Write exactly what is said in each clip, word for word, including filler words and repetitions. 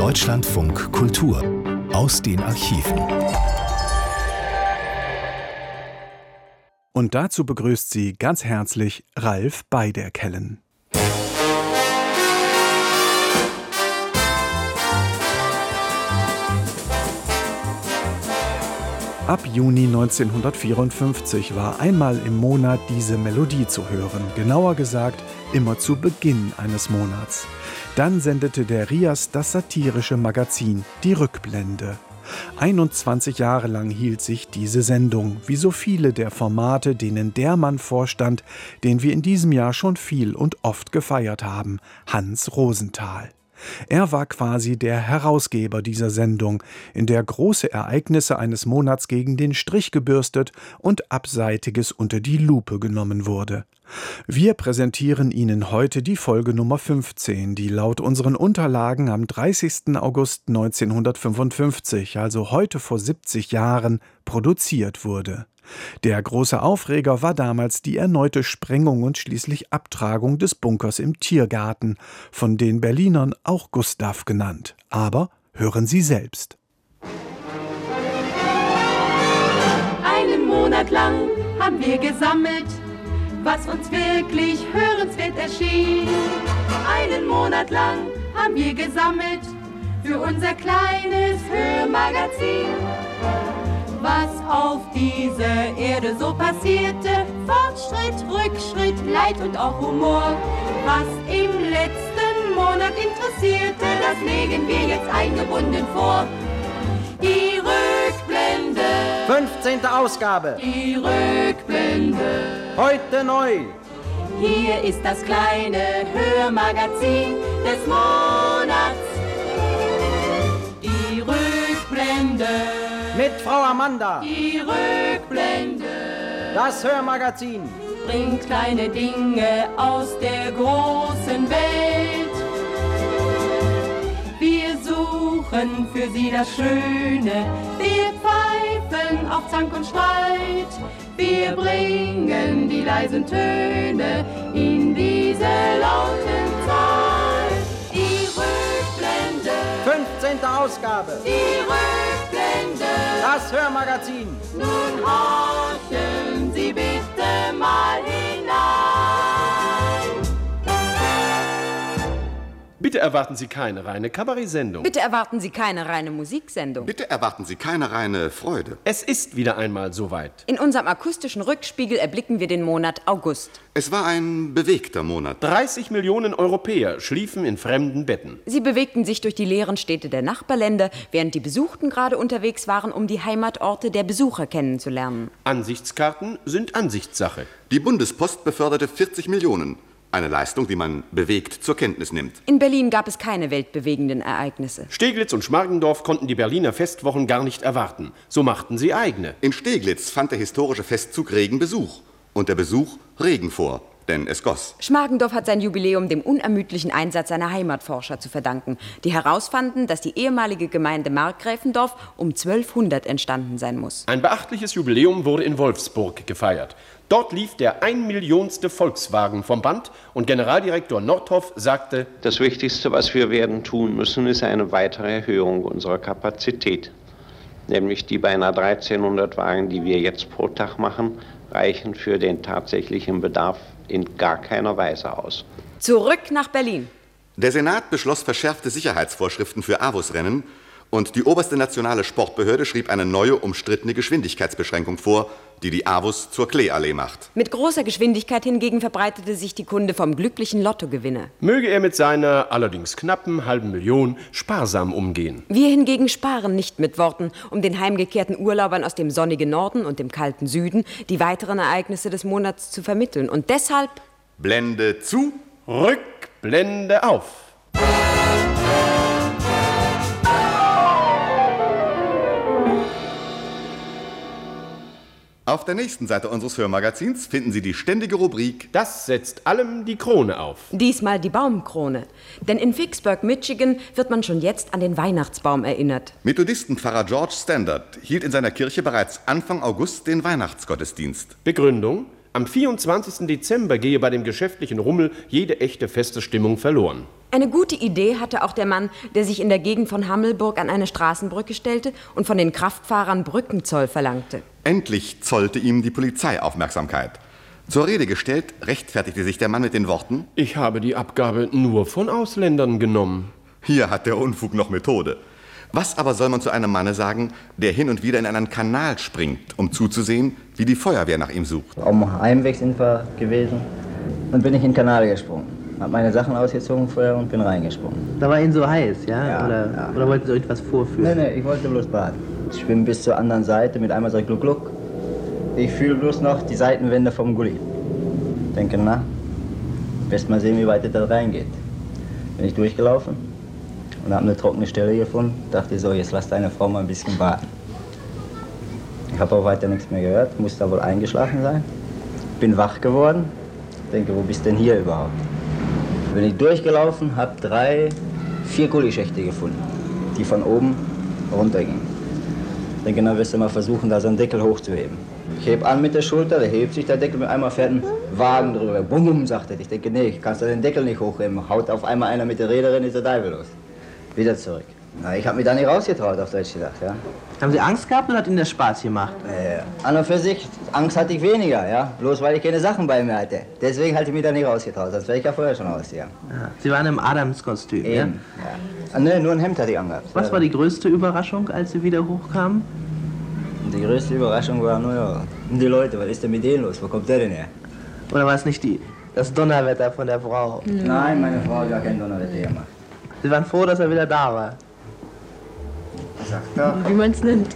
Deutschlandfunk Kultur aus den Archiven. Und dazu begrüßt sie ganz herzlich Ralf Beiderkellen. Ab Juni neunzehnhundertvierundfünfzig war einmal im Monat diese Melodie zu hören, genauer gesagt immer zu Beginn eines Monats. Dann sendete der R I A S das satirische Magazin Die Rückblende. einundzwanzig Jahre lang hielt sich diese Sendung, wie so viele der Formate, denen der Mann vorstand, den wir in diesem Jahr schon viel und oft gefeiert haben, Hans Rosenthal. Er war quasi der Herausgeber dieser Sendung, in der große Ereignisse eines Monats gegen den Strich gebürstet und Abseitiges unter die Lupe genommen wurde. Wir präsentieren Ihnen heute die Folge Nummer fünfzehn, die laut unseren Unterlagen am dreißigsten August neunzehnhundertfünfundfünfzig, also heute vor siebzig Jahren, produziert wurde. Der große Aufreger war damals die erneute Sprengung und schließlich Abtragung des Bunkers im Tiergarten, von den Berlinern auch Gustav genannt. Aber hören Sie selbst. Einen Monat lang haben wir gesammelt, was uns wirklich hörenswert erschien. Einen Monat lang haben wir gesammelt für unser kleines Hörmagazin. Was auf dieser Erde so passierte, Fortschritt, Rückschritt, Leid und auch Humor. Was im letzten Monat interessierte, das legen wir jetzt eingebunden vor. Die Rückblende. fünfzehnte Ausgabe. Die Rückblende. Heute neu. Hier ist das kleine Hörmagazin des Monats. Die Rückblende. Mit Frau Amanda. Die Rückblende. Das Hörmagazin Bringt kleine Dinge aus der großen Welt. Wir suchen für Sie das Schöne. Wir pfeifen auf Zank und Streit. Wir bringen die leisen Töne in diese lauten Zeit. Die Rückblende. fünfzehnte Ausgabe. Die Rückblende. Das Hörmagazin. Nun horchen Sie bitte mal hinein. Bitte erwarten Sie keine reine Kabarett-Sendung. Bitte erwarten Sie keine reine Musiksendung. Bitte erwarten Sie keine reine Freude. Es ist wieder einmal soweit. In unserem akustischen Rückspiegel erblicken wir den Monat August. Es war ein bewegter Monat. dreißig Millionen Europäer schliefen in fremden Betten. Sie bewegten sich durch die leeren Städte der Nachbarländer, während die Besuchten gerade unterwegs waren, um die Heimatorte der Besucher kennenzulernen. Ansichtskarten sind Ansichtssache. Die Bundespost beförderte vierzig Millionen. Eine Leistung, die man bewegt zur Kenntnis nimmt. In Berlin gab es keine weltbewegenden Ereignisse. Steglitz und Schmargendorf konnten die Berliner Festwochen gar nicht erwarten. So machten sie eigene. In Steglitz fand der historische Festzug regen Besuch. Und der Besuch Regen vor, denn es goss. Schmargendorf hat sein Jubiläum dem unermüdlichen Einsatz seiner Heimatforscher zu verdanken, die herausfanden, dass die ehemalige Gemeinde Markgräfendorf um zwölfhundert entstanden sein muss. Ein beachtliches Jubiläum wurde in Wolfsburg gefeiert. Dort lief der einmillionste Volkswagen vom Band und Generaldirektor Nordhoff sagte: Das Wichtigste, was wir werden tun müssen, ist eine weitere Erhöhung unserer Kapazität. Nämlich die beinahe dreizehnhundert Wagen, die wir jetzt pro Tag machen, reichen für den tatsächlichen Bedarf in gar keiner Weise aus. Zurück nach Berlin. Der Senat beschloss verschärfte Sicherheitsvorschriften für A W U S-Rennen und die oberste nationale Sportbehörde schrieb eine neue, umstrittene Geschwindigkeitsbeschränkung vor, die die A W U S zur Kleeallee macht. Mit großer Geschwindigkeit hingegen verbreitete sich die Kunde vom glücklichen Lottogewinner. Möge er mit seiner allerdings knappen halben Million sparsam umgehen. Wir hingegen sparen nicht mit Worten, um den heimgekehrten Urlaubern aus dem sonnigen Norden und dem kalten Süden die weiteren Ereignisse des Monats zu vermitteln. Und deshalb Blende zu, Rückblende auf. Auf der nächsten Seite unseres Hörmagazins finden Sie die ständige Rubrik Das setzt allem die Krone auf. Diesmal die Baumkrone. Denn in Vicksburg, Michigan, wird man schon jetzt an den Weihnachtsbaum erinnert. Methodistenpfarrer George Standard hielt in seiner Kirche bereits Anfang August den Weihnachtsgottesdienst. Begründung: Am vierundzwanzigsten Dezember gehe bei dem geschäftlichen Rummel jede echte feste Stimmung verloren. Eine gute Idee hatte auch der Mann, der sich in der Gegend von Hammelburg an eine Straßenbrücke stellte und von den Kraftfahrern Brückenzoll verlangte. Endlich zollte ihm die Polizei Aufmerksamkeit. Zur Rede gestellt, rechtfertigte sich der Mann mit den Worten: Ich habe die Abgabe nur von Ausländern genommen. Hier hat der Unfug noch Methode. Was aber soll man zu einem Manne sagen, der hin und wieder in einen Kanal springt, um zuzusehen, wie die Feuerwehr nach ihm sucht? Am Heimweg sind wir gewesen und bin ich in den Kanal gesprungen. Hab meine Sachen ausgezogen vorher und bin reingesprungen. Da war Ihnen so heiß, ja? Ja, oder, ja. oder wollten Sie euch was vorführen? Nee, nee, ich wollte bloß baden. Ich schwimme bis zur anderen Seite mit einmal so gluck gluck. Ich fühle bloß noch die Seitenwände vom Gully. Denke, na, best mal sehen, wie weit es da reingeht. Bin ich durchgelaufen und habe eine trockene Stelle gefunden. Dachte so, jetzt lass deine Frau mal ein bisschen baden. Ich habe auch weiter nichts mehr gehört, muss da wohl eingeschlafen sein. Bin wach geworden, denke, wo bist denn hier überhaupt? Bin ich durchgelaufen, habe drei, vier Gullischächte gefunden, die von oben runtergingen. Denke, dann wirst du mal versuchen, da so einen Deckel hochzuheben. Ich heb an mit der Schulter, da hebt sich der Deckel, mit einmal fährt ein Wagen drüber. Bum, bum, sagt er. Ich denke, nee, kannst du den Deckel nicht hochheben. Haut auf einmal einer mit der Räderin, ist der Teufel los. Wieder zurück. Na, ich habe mich da nicht rausgetraut, auf Deutsch gedacht, ja. Haben Sie Angst gehabt oder hat Ihnen das Spaß gemacht? Äh, an und für sich, Angst hatte ich weniger, ja. Bloß weil ich keine Sachen bei mir hatte. Deswegen hatte ich mich da nicht rausgetraut, sonst wäre ich ja vorher schon rausgegangen. Ja. Sie waren im Adams-Kostüm, ja? Ja. Ah, ne, nur ein Hemd hatte ich angehabt. Was war die größte Überraschung, als Sie wieder hochkamen? Die größte Überraschung war nur, ja, die Leute, was ist denn mit denen los? Wo kommt der denn her? Oder war es nicht die, das Donnerwetter von der Frau? Mhm. Nein, meine Frau hat gar kein Donnerwetter gemacht. Sie waren froh, dass er wieder da war. Wie man es nennt.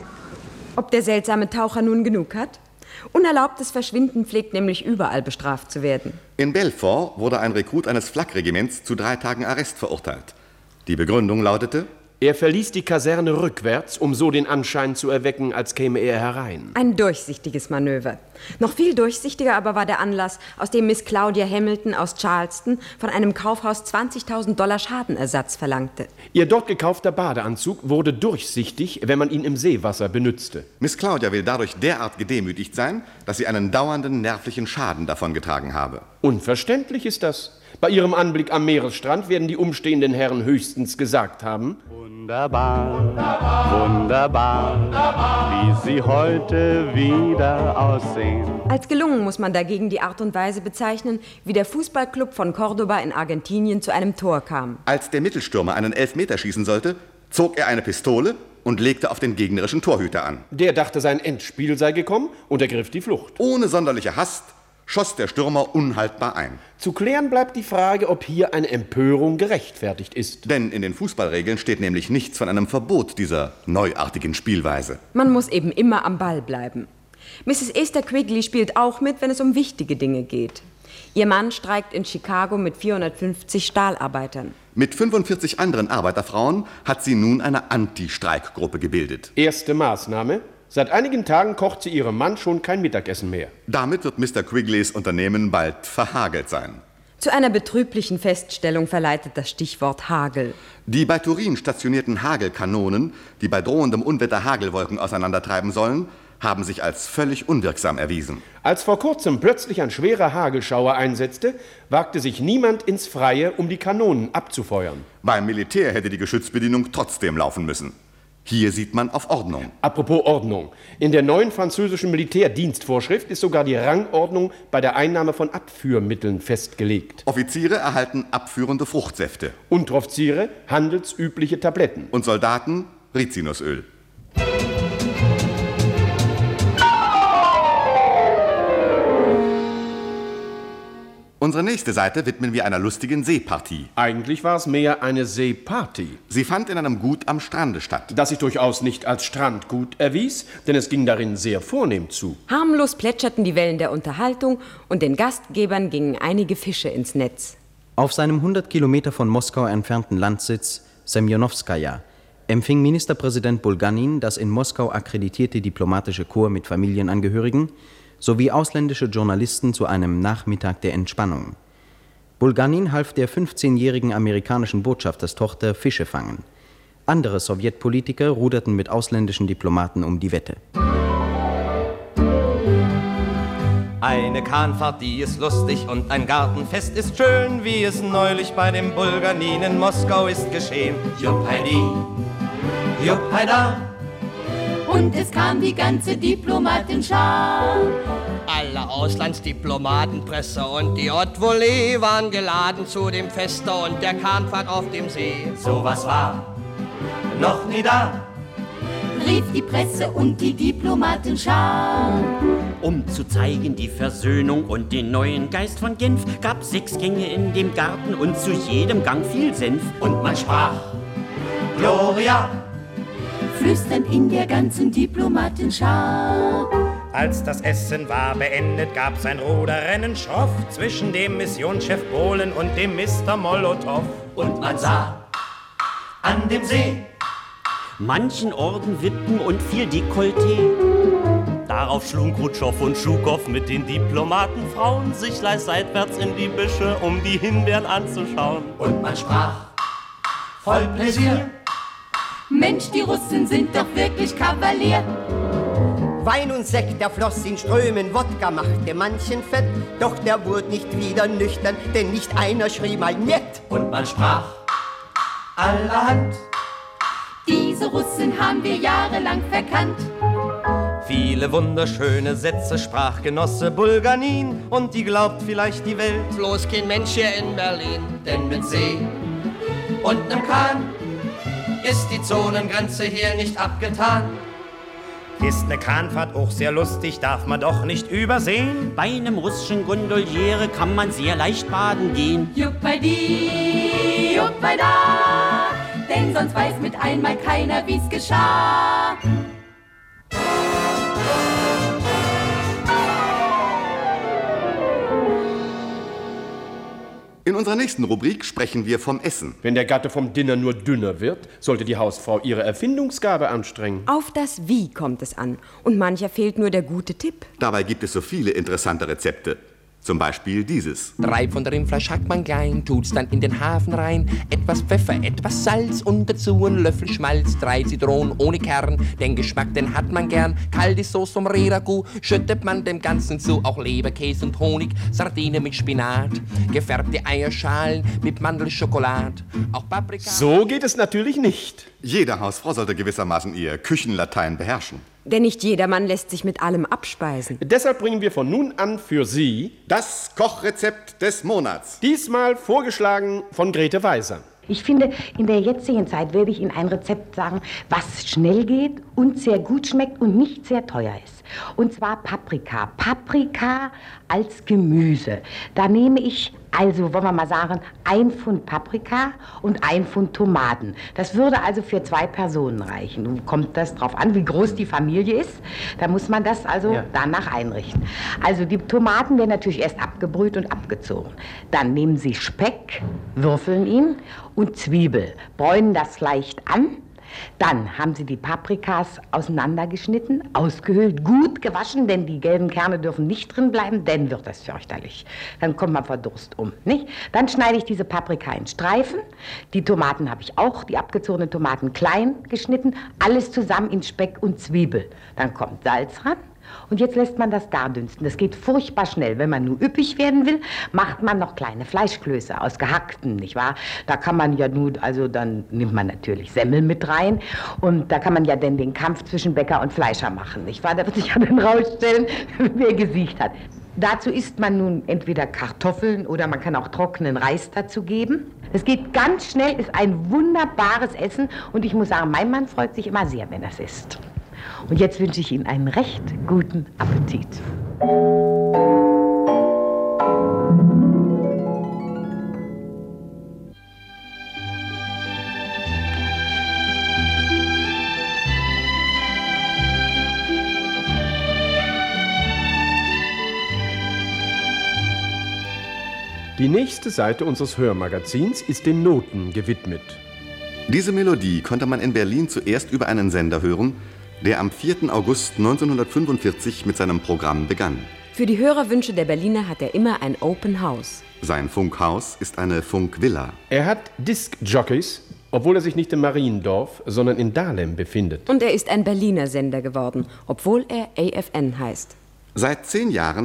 Ob der seltsame Taucher nun genug hat? Unerlaubtes Verschwinden pflegt nämlich überall bestraft zu werden. In Belfort wurde ein Rekrut eines Flakregiments zu drei Tagen Arrest verurteilt. Die Begründung lautete: Er verließ die Kaserne rückwärts, um so den Anschein zu erwecken, als käme er herein. Ein durchsichtiges Manöver. Noch viel durchsichtiger aber war der Anlass, aus dem Miss Claudia Hamilton aus Charleston von einem Kaufhaus zwanzigtausend Dollar Schadenersatz verlangte. Ihr dort gekaufter Badeanzug wurde durchsichtig, wenn man ihn im Seewasser benützte. Miss Claudia will dadurch derart gedemütigt sein, dass sie einen dauernden nervlichen Schaden davongetragen habe. Unverständlich ist das. Bei ihrem Anblick am Meeresstrand werden die umstehenden Herren höchstens gesagt haben: Wunderbar, wunderbar, wie Sie heute wieder aussehen. Als gelungen muss man dagegen die Art und Weise bezeichnen, wie der Fußballclub von Cordoba in Argentinien zu einem Tor kam. Als der Mittelstürmer einen Elfmeter schießen sollte, zog er eine Pistole und legte auf den gegnerischen Torhüter an. Der dachte, sein Endspiel sei gekommen und ergriff die Flucht. Ohne sonderliche Hast schoss der Stürmer unhaltbar ein. Zu klären bleibt die Frage, ob hier eine Empörung gerechtfertigt ist. Denn in den Fußballregeln steht nämlich nichts von einem Verbot dieser neuartigen Spielweise. Man muss eben immer am Ball bleiben. Misses Esther Quigley spielt auch mit, wenn es um wichtige Dinge geht. Ihr Mann streikt in Chicago mit vierhundertfünfzig Stahlarbeitern. Mit fünfundvierzig anderen Arbeiterfrauen hat sie nun eine Anti-Streikgruppe gebildet. Erste Maßnahme: Seit einigen Tagen kocht sie ihrem Mann schon kein Mittagessen mehr. Damit wird Mister Quigleys Unternehmen bald verhagelt sein. Zu einer betrüblichen Feststellung verleitet das Stichwort Hagel. Die bei Turin stationierten Hagelkanonen, die bei drohendem Unwetter Hagelwolken auseinandertreiben sollen, haben sich als völlig unwirksam erwiesen. Als vor kurzem plötzlich ein schwerer Hagelschauer einsetzte, wagte sich niemand ins Freie, um die Kanonen abzufeuern. Beim Militär hätte die Geschützbedienung trotzdem laufen müssen. Hier sieht man auf Ordnung. Apropos Ordnung. In der neuen französischen Militärdienstvorschrift ist sogar die Rangordnung bei der Einnahme von Abführmitteln festgelegt. Offiziere erhalten abführende Fruchtsäfte. Unteroffiziere handelsübliche Tabletten. Und Soldaten Rizinusöl. Unsere nächste Seite widmen wir einer lustigen Seepartie. Eigentlich war es mehr eine Seeparty. Sie fand in einem Gut am Strande statt. Das sich durchaus nicht als Strandgut erwies, denn es ging darin sehr vornehm zu. Harmlos plätscherten die Wellen der Unterhaltung und den Gastgebern gingen einige Fische ins Netz. Auf seinem hundert Kilometer von Moskau entfernten Landsitz Semjonowskaja empfing Ministerpräsident Bulganin das in Moskau akkreditierte diplomatische Korps mit Familienangehörigen sowie ausländische Journalisten zu einem Nachmittag der Entspannung. Bulganin half der fünfzehnjährigen amerikanischen Botschafterstochter Fische fangen. Andere Sowjetpolitiker ruderten mit ausländischen Diplomaten um die Wette. Eine Kahnfahrt, die ist lustig und ein Gartenfest ist schön, wie es neulich bei dem Bulganin in Moskau ist geschehen. Jupp heidi, jupp heida. Und es kam die ganze Diplomatenschar. Alle Auslandsdiplomaten, Presse und die Haute Volée waren geladen zu dem Feste und der Kahnfahrt auf dem See. Sowas war noch nie da, rief die Presse und die Diplomatenschar. Um zu zeigen die Versöhnung und den neuen Geist von Genf, gab sechs Gänge in dem Garten und zu jedem Gang viel Senf. Und man sprach Gloria, flüsternd in der ganzen Diplomatenschar. Als das Essen war beendet, gab's ein Ruderrennen schroff zwischen dem Missionschef Bohlen und dem Mister Molotow. Und man sah an dem See manchen Orden Wippen und viel Dekolleté. Darauf schlugen Krutschow und Schukow mit den Diplomatenfrauen sich leis seitwärts in die Büsche, um die Himbeeren anzuschauen. Und man sprach voll Pläsier: Mensch, die Russen sind doch wirklich Kavalier. Wein und Sekt, der floss in Strömen, Wodka machte manchen fett, doch der wurde nicht wieder nüchtern, denn nicht einer schrie mal Nett. Und man sprach allerhand: Diese Russen haben wir jahrelang verkannt. Viele wunderschöne Sätze sprach Genosse Bulganin, und die glaubt vielleicht die Welt, bloß kein Mensch hier in Berlin. Denn mit See und nem Kahn ist die Zonengrenze hier nicht abgetan. Ist ne Kahnfahrt auch sehr lustig, darf man doch nicht übersehen. Bei einem russischen Gondoliere kann man sehr leicht baden gehen. Juppidi, juppida, denn sonst weiß mit einmal keiner, wie's geschah. In unserer nächsten Rubrik sprechen wir vom Essen. Wenn der Gatte vom Dinner nur dünner wird, sollte die Hausfrau ihre Erfindungsgabe anstrengen. Auf das Wie kommt es an. Und mancher fehlt nur der gute Tipp. Dabei gibt es so viele interessante Rezepte. Zum Beispiel dieses. Drei Pfund Rindfleisch hackt man klein, tut's dann in den Hafen rein. Etwas Pfeffer, etwas Salz und dazu ein Löffel Schmalz. Drei Zitronen ohne Kern, den Geschmack, den hat man gern. Kalte Sauce vom Reragu schüttet man dem Ganzen zu. Auch Leberkäse und Honig, Sardine mit Spinat. Gefärbte Eierschalen mit Mandelschokolade. Auch Paprika. So geht es natürlich nicht. Jede Hausfrau sollte gewissermaßen ihr Küchenlatein beherrschen. Denn nicht jedermann lässt sich mit allem abspeisen. Deshalb bringen wir von nun an für Sie das Kochrezept des Monats. Diesmal vorgeschlagen von Grete Weiser. Ich finde, in der jetzigen Zeit würde ich Ihnen ein Rezept sagen, was schnell geht und sehr gut schmeckt und nicht sehr teuer ist. Und zwar Paprika. Paprika als Gemüse. Da nehme ich, also wollen wir mal sagen, ein Pfund Paprika und ein Pfund Tomaten. Das würde also für zwei Personen reichen. Nun kommt das drauf an, wie groß die Familie ist. Da muss man das also ja. danach einrichten. Also die Tomaten werden natürlich erst abgebrüht und abgezogen. Dann nehmen Sie Speck, würfeln ihn und Zwiebel, bräunen das leicht an. Dann haben Sie die Paprikas auseinandergeschnitten, ausgehöhlt, gut gewaschen, denn die gelben Kerne dürfen nicht drin bleiben, dann wird das fürchterlich. Dann kommt man vor Durst um, nicht? Dann schneide ich diese Paprika in Streifen. Die Tomaten habe ich auch, die abgezogenen Tomaten klein geschnitten, alles zusammen in Speck und Zwiebel. Dann kommt Salz ran. Und jetzt lässt man das gardünsten. Das geht furchtbar schnell. Wenn man nur üppig werden will, macht man noch kleine Fleischklöße aus gehackten, nicht wahr? Da kann man ja nur, also dann nimmt man natürlich Semmel mit rein. Und da kann man ja dann den Kampf zwischen Bäcker und Fleischer machen, nicht wahr? Da wird sich ja dann rausstellen, wer gesiegt hat. Dazu isst man nun entweder Kartoffeln oder man kann auch trockenen Reis dazu geben. Es geht ganz schnell, ist ein wunderbares Essen. Und ich muss sagen, mein Mann freut sich immer sehr, wenn er es isst. Und jetzt wünsche ich Ihnen einen recht guten Appetit. Die nächste Seite unseres Hörmagazins ist den Noten gewidmet. Diese Melodie konnte man in Berlin zuerst über einen Sender hören, der am vierten August neunzehnhundertfünfundvierzig mit seinem Programm begann. Für die Hörerwünsche der Berliner hat er immer ein Open House. Sein Funkhaus ist eine Funkvilla. Er hat Diskjockeys, obwohl er sich nicht in Mariendorf, sondern in Dahlem befindet. Und er ist ein Berliner Sender geworden, obwohl er A F N heißt. Seit zehn Jahren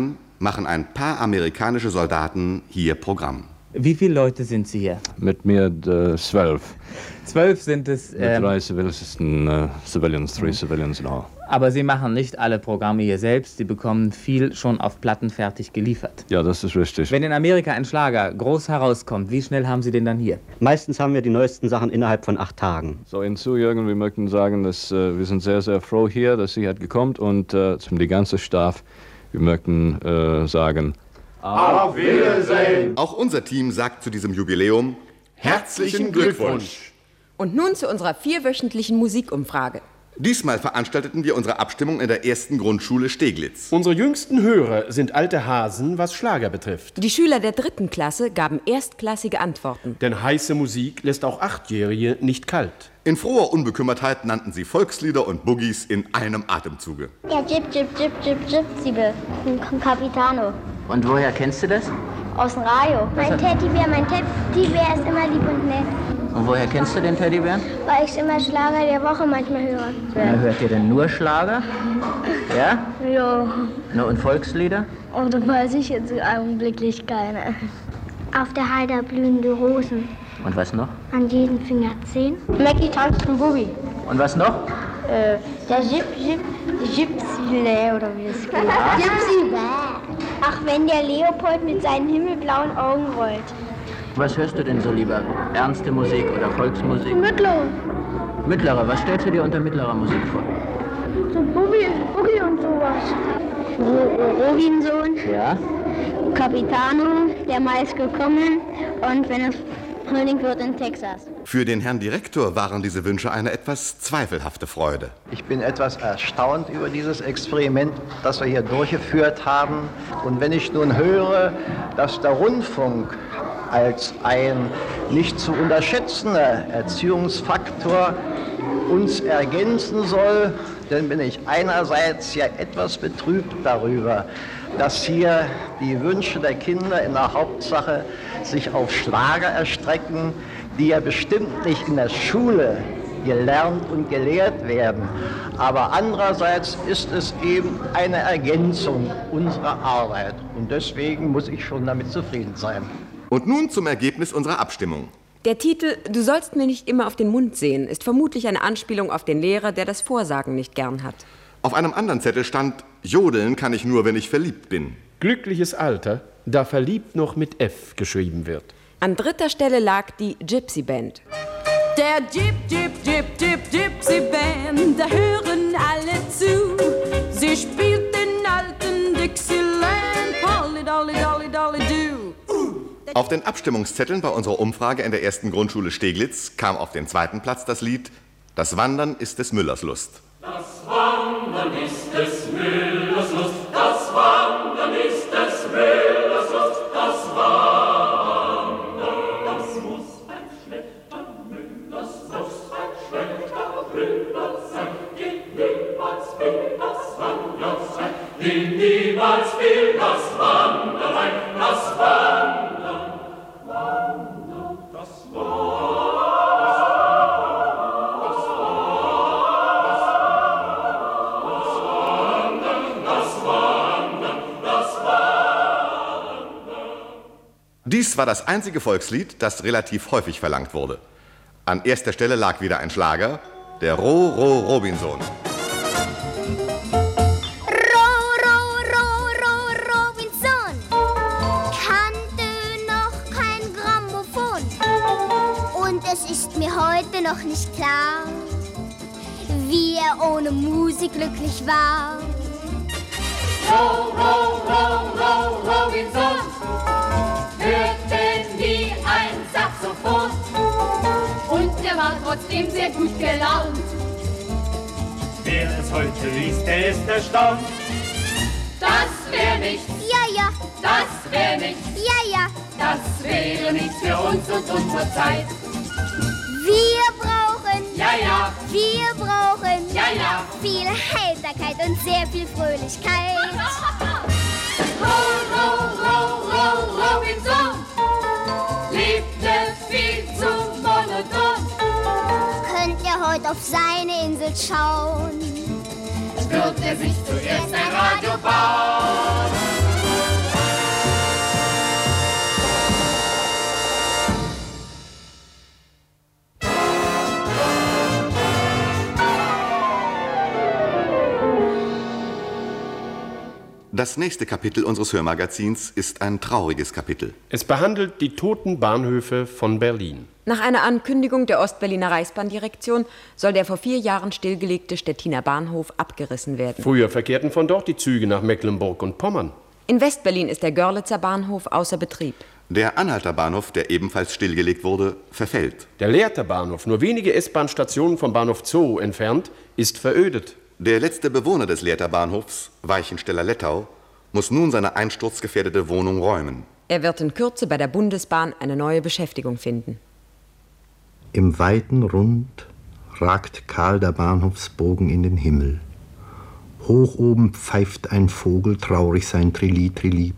machen ein paar amerikanische Soldaten hier Programm. Wie viele Leute sind Sie hier? Mit mir äh, zwölf. Zwölf sind es. Mit Ähm, drei Zivilisten, äh, Civilians, three civilians in all. aber Sie machen nicht alle Programme hier selbst. Sie bekommen viel schon auf Platten fertig geliefert. Ja, das ist richtig. Wenn in Amerika ein Schlager groß herauskommt, wie schnell haben Sie den dann hier? Meistens haben wir die neuesten Sachen innerhalb von acht Tagen. So, hinzu, Jürgen, wir möchten sagen, dass äh, wir sind sehr, sehr froh hier, dass Sie halt gekommen und äh, zum die ganze Staff, wir möchten äh, sagen, auf Wiedersehen! Auch unser Team sagt zu diesem Jubiläum herzlichen Glückwunsch! Und nun zu unserer vierwöchentlichen Musikumfrage. Diesmal veranstalteten wir unsere Abstimmung in der ersten Grundschule Steglitz. Unsere jüngsten Hörer sind alte Hasen, was Schlager betrifft. Die Schüler der dritten Klasse gaben erstklassige Antworten. Denn heiße Musik lässt auch Achtjährige nicht kalt. In froher Unbekümmertheit nannten sie Volkslieder und Boogies in einem Atemzuge. Ja, Jip, Jip, Jip, Jip, Jip, Siebe. Capitano. Und woher kennst du das? Aus dem Radio. Mein Teddybär, mein Teddybär ist immer lieb und nett. Und woher kennst du den Teddybären? Weil ich immer Schlager der Woche manchmal höre. Na, hört ihr denn nur Schlager? Ja? Ja. Na, und Volkslieder? Oh, das weiß ich jetzt augenblicklich keine. Auf der Heide blühende Rosen. Und was noch? An jedem Finger zehn. Mackie tanzt ein Boogie. Und was noch? Äh, der Gyp, Gyp, Gypsy oder wie es geht. Gypsy Ach, wenn der Leopold mit seinen himmelblauen Augen rollt. Was hörst du denn so lieber? Ernste Musik oder Volksmusik? Mittlere. Mittlere, was stellst du dir unter mittlerer Musik vor? So Boogie, Boogie und sowas. Robinson. Ja? Capitano, der Mais gekommen und wenn es Frühling wird in Texas. Für den Herrn Direktor waren diese Wünsche eine etwas zweifelhafte Freude. Ich bin etwas erstaunt über dieses Experiment, das wir hier durchgeführt haben. Und wenn ich nun höre, dass der Rundfunk als ein nicht zu unterschätzender Erziehungsfaktor uns ergänzen soll, dann bin ich einerseits ja etwas betrübt darüber, dass hier die Wünsche der Kinder in der Hauptsache sich auf Schlager erstrecken, die ja bestimmt nicht in der Schule gelernt und gelehrt werden. Aber andererseits ist es eben eine Ergänzung unserer Arbeit. Und deswegen muss ich schon damit zufrieden sein. Und nun zum Ergebnis unserer Abstimmung. Der Titel »Du sollst mir nicht immer auf den Mund sehen« ist vermutlich eine Anspielung auf den Lehrer, der das Vorsagen nicht gern hat. Auf einem anderen Zettel stand, jodeln kann ich nur, wenn ich verliebt bin. Glückliches Alter, da verliebt noch mit F geschrieben wird. An dritter Stelle lag die Gypsy Band. Der Gyp, Gyp, Gyp, Gyp, Gypsy Band, da hören alle zu. Sie spielt den alten Dixieland, Polly, Dolly, Dolly, Dolly, Do. Auf den Abstimmungszetteln bei unserer Umfrage in der ersten Grundschule Steglitz kam auf den zweiten Platz das Lied »Das Wandern ist des Müllers Lust«. Das Wandern ist des Müllers Lust, das Wandern ist des Müllers Lust, das Wandern, das muss ein schlechter Müllers, muss ein schlechter Müller sein, die niemals will das Wandern sein, die niemals will das Wandern sein, das Wandern, Wandern, das Wandern. Dies war das einzige Volkslied, das relativ häufig verlangt wurde. An erster Stelle lag wieder ein Schlager, der Ro, Ro, Robinson. Ro, Ro, Ro, Ro, Robinson. Kannte noch kein Grammophon. Und es ist mir heute noch nicht klar, wie er ohne Musik glücklich war. Ro, Ro, Ro, Ro, Robinson hörte nie ein Saxophon und er war trotzdem sehr gut gelaunt. Wer es heute liest, der ist erstaunt. Das wär nichts. Ja, ja. Das wär nichts. Ja, ja. Das wäre nichts für uns und unsere Zeit. Wir brauchen. Ja, ja. Wir brauchen. Ja, ja. Viel Heiterkeit und sehr viel Fröhlichkeit. Ro, Ro, Ro, Ro, Robinson lebte viel zu monoton. Könnt ihr heute auf seine Insel schauen? Wird er sich zuerst ein Radio bauen? Das nächste Kapitel unseres Hörmagazins ist ein trauriges Kapitel. Es behandelt die toten Bahnhöfe von Berlin. Nach einer Ankündigung der Ostberliner Reichsbahndirektion soll der vor vier Jahren stillgelegte Stettiner Bahnhof abgerissen werden. Früher verkehrten von dort die Züge nach Mecklenburg und Pommern. In Westberlin ist der Görlitzer Bahnhof außer Betrieb. Der Anhalter Bahnhof, der ebenfalls stillgelegt wurde, verfällt. Der Lehrter Bahnhof, nur wenige S-Bahn-Stationen vom Bahnhof Zoo entfernt, ist verödet. Der letzte Bewohner des Lehrter Bahnhofs, Weichensteller Lettau, muss nun seine einsturzgefährdete Wohnung räumen. Er wird in Kürze bei der Bundesbahn eine neue Beschäftigung finden. Im weiten Rund ragt kahl der Bahnhofsbogen in den Himmel. Hoch oben pfeift ein Vogel traurig sein Trilli, Trillip.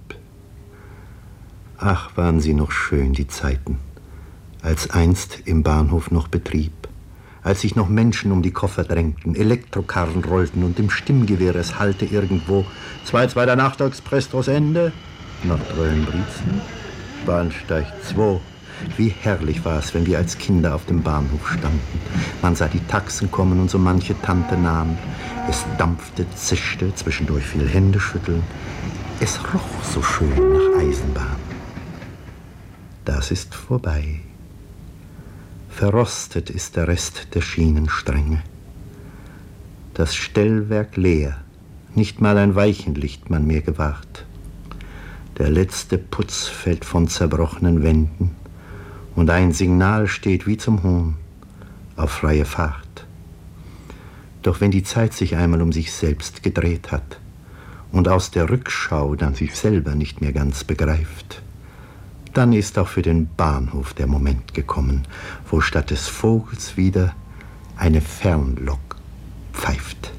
Ach, waren sie noch schön, die Zeiten, als einst im Bahnhof noch Betrieb, als sich noch Menschen um die Koffer drängten, Elektrokarren rollten und im Stimmgewehr es hallte irgendwo. Zwei, zwei der Nachtexpress durchs Ende, noch Tröhenbrietzen, Bahnsteig zwei. Wie herrlich war es, wenn wir als Kinder auf dem Bahnhof standen. Man sah die Taxen kommen und so manche Tante nahen. Es dampfte, zischte, zwischendurch viel Händeschütteln. Es roch so schön nach Eisenbahn. Das ist vorbei. Verrostet ist der Rest der Schienenstränge. Das Stellwerk leer, nicht mal ein Weichenlicht man mehr gewahrt. Der letzte Putz fällt von zerbrochenen Wänden und ein Signal steht wie zum Hohn auf freie Fahrt. Doch wenn die Zeit sich einmal um sich selbst gedreht hat und aus der Rückschau dann sich selber nicht mehr ganz begreift, dann ist auch für den Bahnhof der Moment gekommen, wo statt des Vogels wieder eine Fernlok pfeift.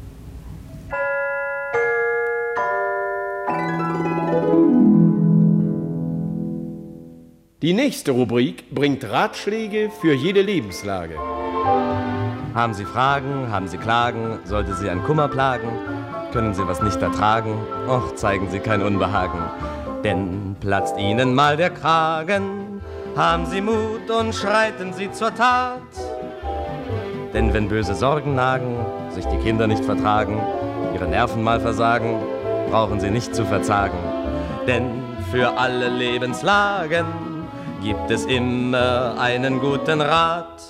Die nächste Rubrik bringt Ratschläge für jede Lebenslage. Haben Sie Fragen, haben Sie Klagen, sollte Sie ein Kummer plagen, können Sie was nicht ertragen, och, zeigen Sie kein Unbehagen. Denn platzt Ihnen mal der Kragen, haben Sie Mut und schreiten Sie zur Tat. Denn wenn böse Sorgen nagen, sich die Kinder nicht vertragen, ihre Nerven mal versagen, brauchen Sie nicht zu verzagen. Denn für alle Lebenslagen gibt es immer einen guten Rat.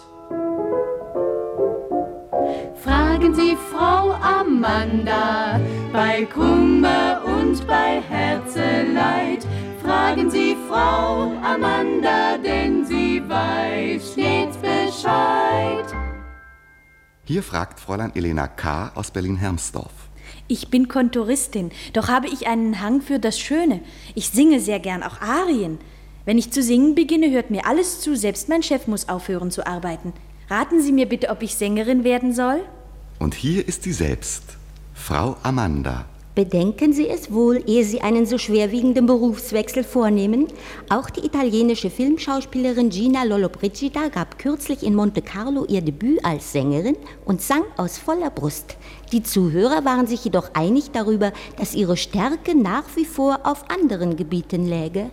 Fragen Sie Frau Amanda bei Kummer und bei Herzeleid. Fragen Sie Frau Amanda, denn sie weiß stets Bescheid. Hier fragt Fräulein Elena K. aus Berlin-Hermsdorf. Ich bin Kontoristin, doch habe ich einen Hang für das Schöne. Ich singe sehr gern auch Arien. Wenn ich zu singen beginne, hört mir alles zu, selbst mein Chef muss aufhören zu arbeiten. Raten Sie mir bitte, ob ich Sängerin werden soll? Und hier ist sie selbst, Frau Amanda. Bedenken Sie es wohl, ehe Sie einen so schwerwiegenden Berufswechsel vornehmen. Auch die italienische Filmschauspielerin Gina Lollobrigida gab kürzlich in Monte Carlo ihr Debüt als Sängerin und sang aus voller Brust. Die Zuhörer waren sich jedoch einig darüber, dass ihre Stärke nach wie vor auf anderen Gebieten läge.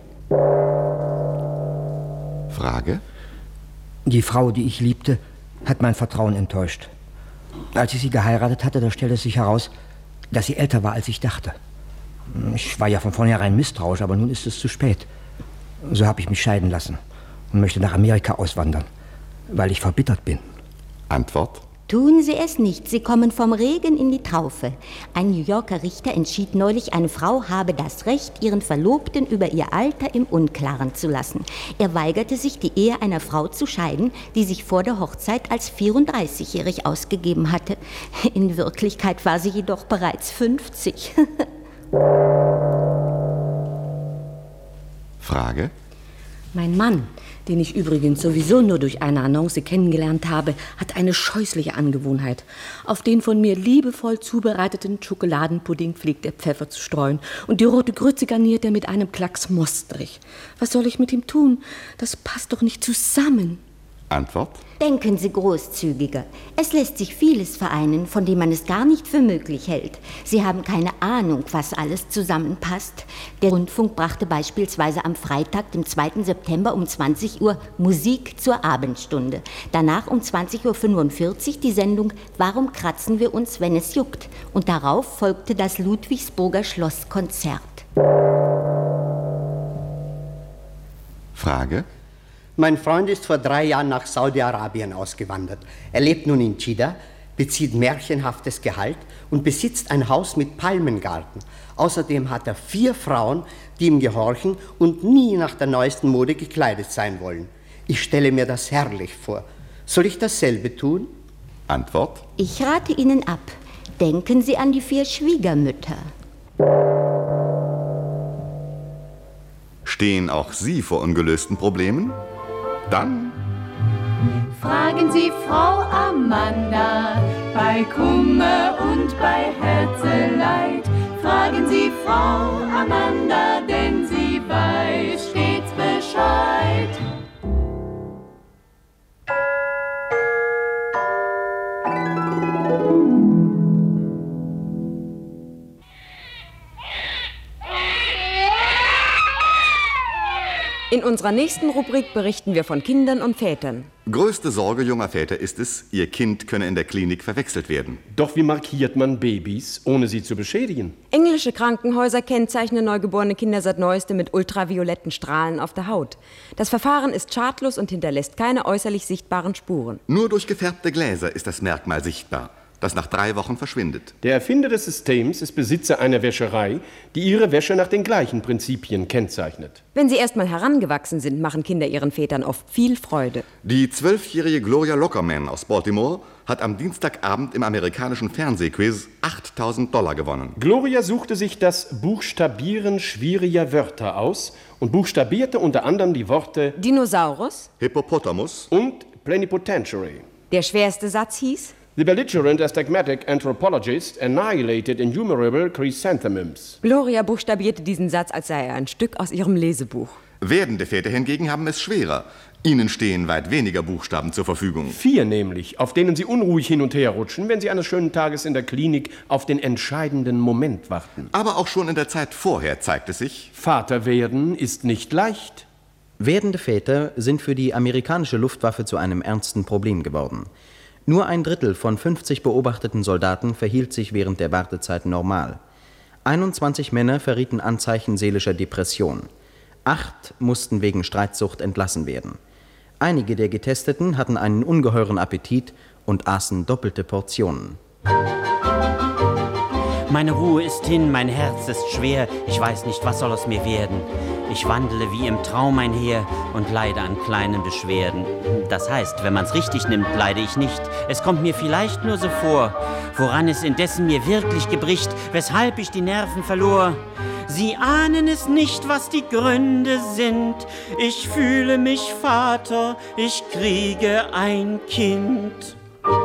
Frage? Die Frau, die ich liebte, hat mein Vertrauen enttäuscht. Als ich sie geheiratet hatte, da stellte es sich heraus, dass sie älter war, als ich dachte. Ich war ja von vornherein misstrauisch, aber nun ist es zu spät. So habe ich mich scheiden lassen und möchte nach Amerika auswandern, weil ich verbittert bin. Antwort? Tun Sie es nicht, Sie kommen vom Regen in die Traufe. Ein New Yorker Richter entschied neulich, eine Frau habe das Recht, ihren Verlobten über ihr Alter im Unklaren zu lassen. Er weigerte sich, die Ehe einer Frau zu scheiden, die sich vor der Hochzeit als vierunddreißigjährig ausgegeben hatte. In Wirklichkeit war sie jedoch bereits fünfzig. Frage? Mein Mann, den ich übrigens sowieso nur durch eine Annonce kennengelernt habe, hat eine scheußliche Angewohnheit. Auf den von mir liebevoll zubereiteten Schokoladenpudding pflegt er Pfeffer zu streuen und die rote Grütze garniert er mit einem Klacks Mostrich. Was soll ich mit ihm tun? Das passt doch nicht zusammen. Antwort? Denken Sie großzügiger. Es lässt sich vieles vereinen, von dem man es gar nicht für möglich hält. Sie haben keine Ahnung, was alles zusammenpasst. Der Rundfunk brachte beispielsweise am Freitag, dem zweiten September um zwanzig Uhr Musik zur Abendstunde. Danach um zwanzig Uhr fünfundvierzig die Sendung Warum kratzen wir uns, wenn es juckt? Und darauf folgte das Ludwigsburger Schlosskonzert. Frage? Mein Freund ist vor drei Jahren nach Saudi-Arabien ausgewandert. Er lebt nun in Jeddah, bezieht märchenhaftes Gehalt und besitzt ein Haus mit Palmengarten. Außerdem hat er vier Frauen, die ihm gehorchen und nie nach der neuesten Mode gekleidet sein wollen. Ich stelle mir das herrlich vor. Soll ich dasselbe tun? Antwort? Ich rate Ihnen ab. Denken Sie an die vier Schwiegermütter. Stehen auch Sie vor ungelösten Problemen? Dann fragen Sie Frau Amanda bei Kummer und bei Herzeleid. Fragen Sie Frau Amanda, denn sie weiß stets Bescheid. In unserer nächsten Rubrik berichten wir von Kindern und Vätern. Größte Sorge junger Väter ist es, ihr Kind könne in der Klinik verwechselt werden. Doch wie markiert man Babys, ohne sie zu beschädigen? Englische Krankenhäuser kennzeichnen neugeborene Kinder seit neuestem mit ultravioletten Strahlen auf der Haut. Das Verfahren ist schadlos und hinterlässt keine äußerlich sichtbaren Spuren. Nur durch gefärbte Gläser ist das Merkmal sichtbar, das nach drei Wochen verschwindet. Der Erfinder des Systems ist Besitzer einer Wäscherei, die ihre Wäsche nach den gleichen Prinzipien kennzeichnet. Wenn sie erst mal herangewachsen sind, machen Kinder ihren Vätern oft viel Freude. Die zwölfjährige Gloria Lockerman aus Baltimore hat am Dienstagabend im amerikanischen Fernsehquiz achttausend Dollar gewonnen. Gloria suchte sich das Buchstabieren schwieriger Wörter aus und buchstabierte unter anderem die Worte Dinosaurus, Hippopotamus und Plenipotentiary. Der schwerste Satz hieß: The belligerent astigmatic anthropologist annihilated innumerable chrysanthemums. Gloria buchstabierte diesen Satz, als sei er ein Stück aus ihrem Lesebuch. Werdende Väter hingegen haben es schwerer. Ihnen stehen weit weniger Buchstaben zur Verfügung. Vier nämlich, auf denen sie unruhig hin und her rutschen, wenn sie eines schönen Tages in der Klinik auf den entscheidenden Moment warten. Aber auch schon in der Zeit vorher zeigt es sich: Vater werden ist nicht leicht. Werdende Väter sind für die amerikanische Luftwaffe zu einem ernsten Problem geworden. Nur ein Drittel von fünfzig beobachteten Soldaten verhielt sich während der Wartezeit normal. einundzwanzig Männer verrieten Anzeichen seelischer Depression. Acht mussten wegen Streitsucht entlassen werden. Einige der Getesteten hatten einen ungeheuren Appetit und aßen doppelte Portionen. Meine Ruhe ist hin, mein Herz ist schwer, ich weiß nicht, was soll aus mir werden. Ich wandle wie im Traum einher und leide an kleinen Beschwerden. Das heißt, wenn man's richtig nimmt, leide ich nicht. Es kommt mir vielleicht nur so vor, woran es indessen mir wirklich gebricht, weshalb ich die Nerven verlor. Sie ahnen es nicht, was die Gründe sind. Ich fühle mich Vater, ich kriege ein Kind.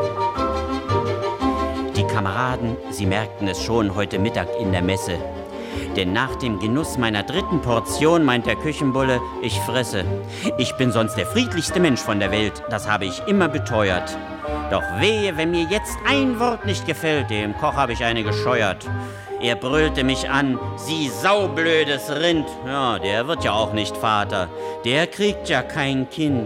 Die Kameraden, sie merkten es schon heute Mittag in der Messe. Denn nach dem Genuss meiner dritten Portion meint der Küchenbulle, ich fresse. Ich bin sonst der friedlichste Mensch von der Welt, das habe ich immer beteuert. Doch wehe, wenn mir jetzt ein Wort nicht gefällt, dem Koch habe ich eine gescheuert. Er brüllte mich an, Sie saublödes Rind. Ja, der wird ja auch nicht Vater, der kriegt ja kein Kind.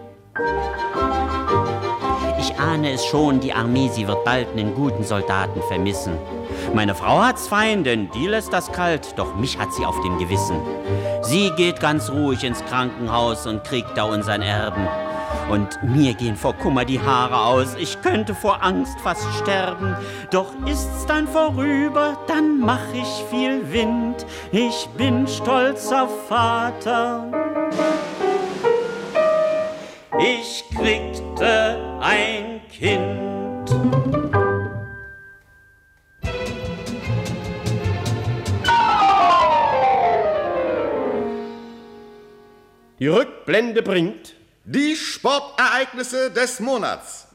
Ich ahne es schon, die Armee, sie wird bald einen guten Soldaten vermissen. Meine Frau hat's fein, denn die lässt das kalt, doch mich hat sie auf dem Gewissen. Sie geht ganz ruhig ins Krankenhaus und kriegt da unseren Erben. Und mir gehen vor Kummer die Haare aus, ich könnte vor Angst fast sterben. Doch ist's dann vorüber, dann mach ich viel Wind. Ich bin stolzer Vater. Ich kriegte ein Kind. Die Rückblende bringt die Sportereignisse des Monats.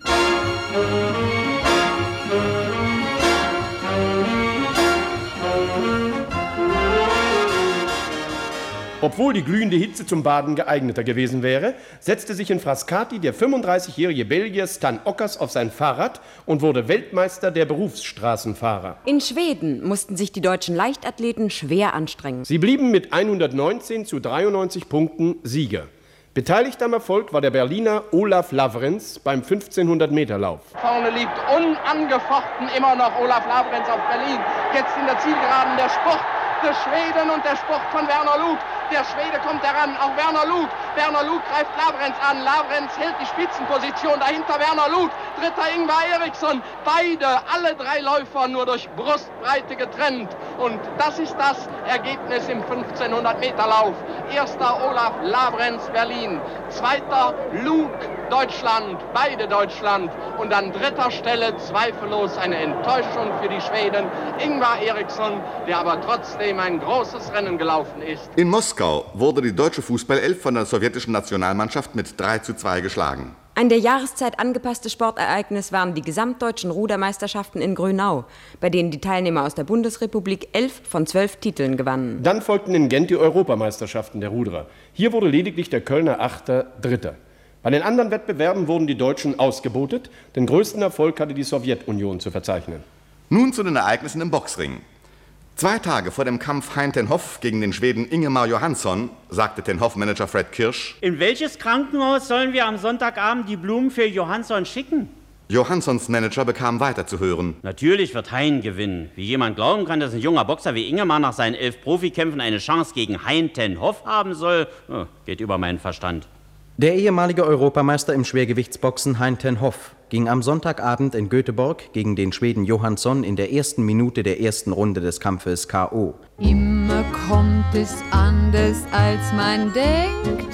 Obwohl die glühende Hitze zum Baden geeigneter gewesen wäre, setzte sich in Frascati der fünfunddreißigjährige Belgier Stan Ockers auf sein Fahrrad und wurde Weltmeister der Berufsstraßenfahrer. In Schweden mussten sich die deutschen Leichtathleten schwer anstrengen. Sie blieben mit hundertneunzehn zu dreiundneunzig Punkten Sieger. Beteiligt am Erfolg war der Berliner Olaf Lavrenz beim fünfzehnhundert-Meter-Lauf. Vorne liegt unangefochten immer noch Olaf Lavrenz auf Berlin. Jetzt in der Zielgeraden der Sport des Schweden und der Sport von Werner Luth. Der Schwede kommt heran, auch Werner Luth. Werner Luth greift Lavrenz an. Lavrenz hält die Spitzenposition. Dahinter Werner Luth. Dritter Ingvar Eriksson. Beide, alle drei Läufer nur durch Brustbreite getrennt. Und das ist das Ergebnis im fünfzehnhundert-Meter-Lauf. Erster Olaf Lavrenz, Berlin. Zweiter Luke, Deutschland. Beide Deutschland. Und an dritter Stelle zweifellos eine Enttäuschung für die Schweden. Ingvar Eriksson, der aber trotzdem ein großes Rennen gelaufen ist. In Moskau wurde die deutsche Fußballelf von der sowjetischen Nationalmannschaft mit drei zu zwei geschlagen. Ein der Jahreszeit angepasstes Sportereignis waren die gesamtdeutschen Rudermeisterschaften in Grönau, bei denen die Teilnehmer aus der Bundesrepublik elf von zwölf Titeln gewannen. Dann folgten in Gent die Europameisterschaften der Ruderer. Hier wurde lediglich der Kölner Achter Dritter. Bei den anderen Wettbewerben wurden die Deutschen ausgebotet. Den größten Erfolg hatte die Sowjetunion zu verzeichnen. Nun zu den Ereignissen im Boxring. Zwei Tage vor dem Kampf Hein-Ten Hoff gegen den Schweden Ingemar Johansson sagte Ten Hoff-Manager Fred Kirsch: In welches Krankenhaus sollen wir am Sonntagabend die Blumen für Johansson schicken? Johanssons Manager bekam weiter zu hören: Natürlich wird Hein gewinnen. Wie jemand glauben kann, dass ein junger Boxer wie Ingemar nach seinen elf Profikämpfen eine Chance gegen Hein-Ten Hoff haben soll, oh, geht über meinen Verstand. Der ehemalige Europameister im Schwergewichtsboxen Hein-Ten Hoff ging am Sonntagabend in Göteborg gegen den Schweden Johansson in der ersten Minute der ersten Runde des Kampfes K O Immer kommt es anders, als man denkt.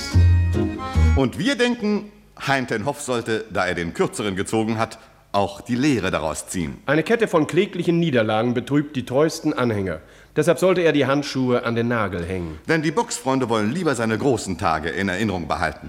Und wir denken, Hein-Ten Hoff sollte, da er den Kürzeren gezogen hat, auch die Lehre daraus ziehen. Eine Kette von kläglichen Niederlagen betrübt die treuesten Anhänger. Deshalb sollte er die Handschuhe an den Nagel hängen. Denn die Boxfreunde wollen lieber seine großen Tage in Erinnerung behalten.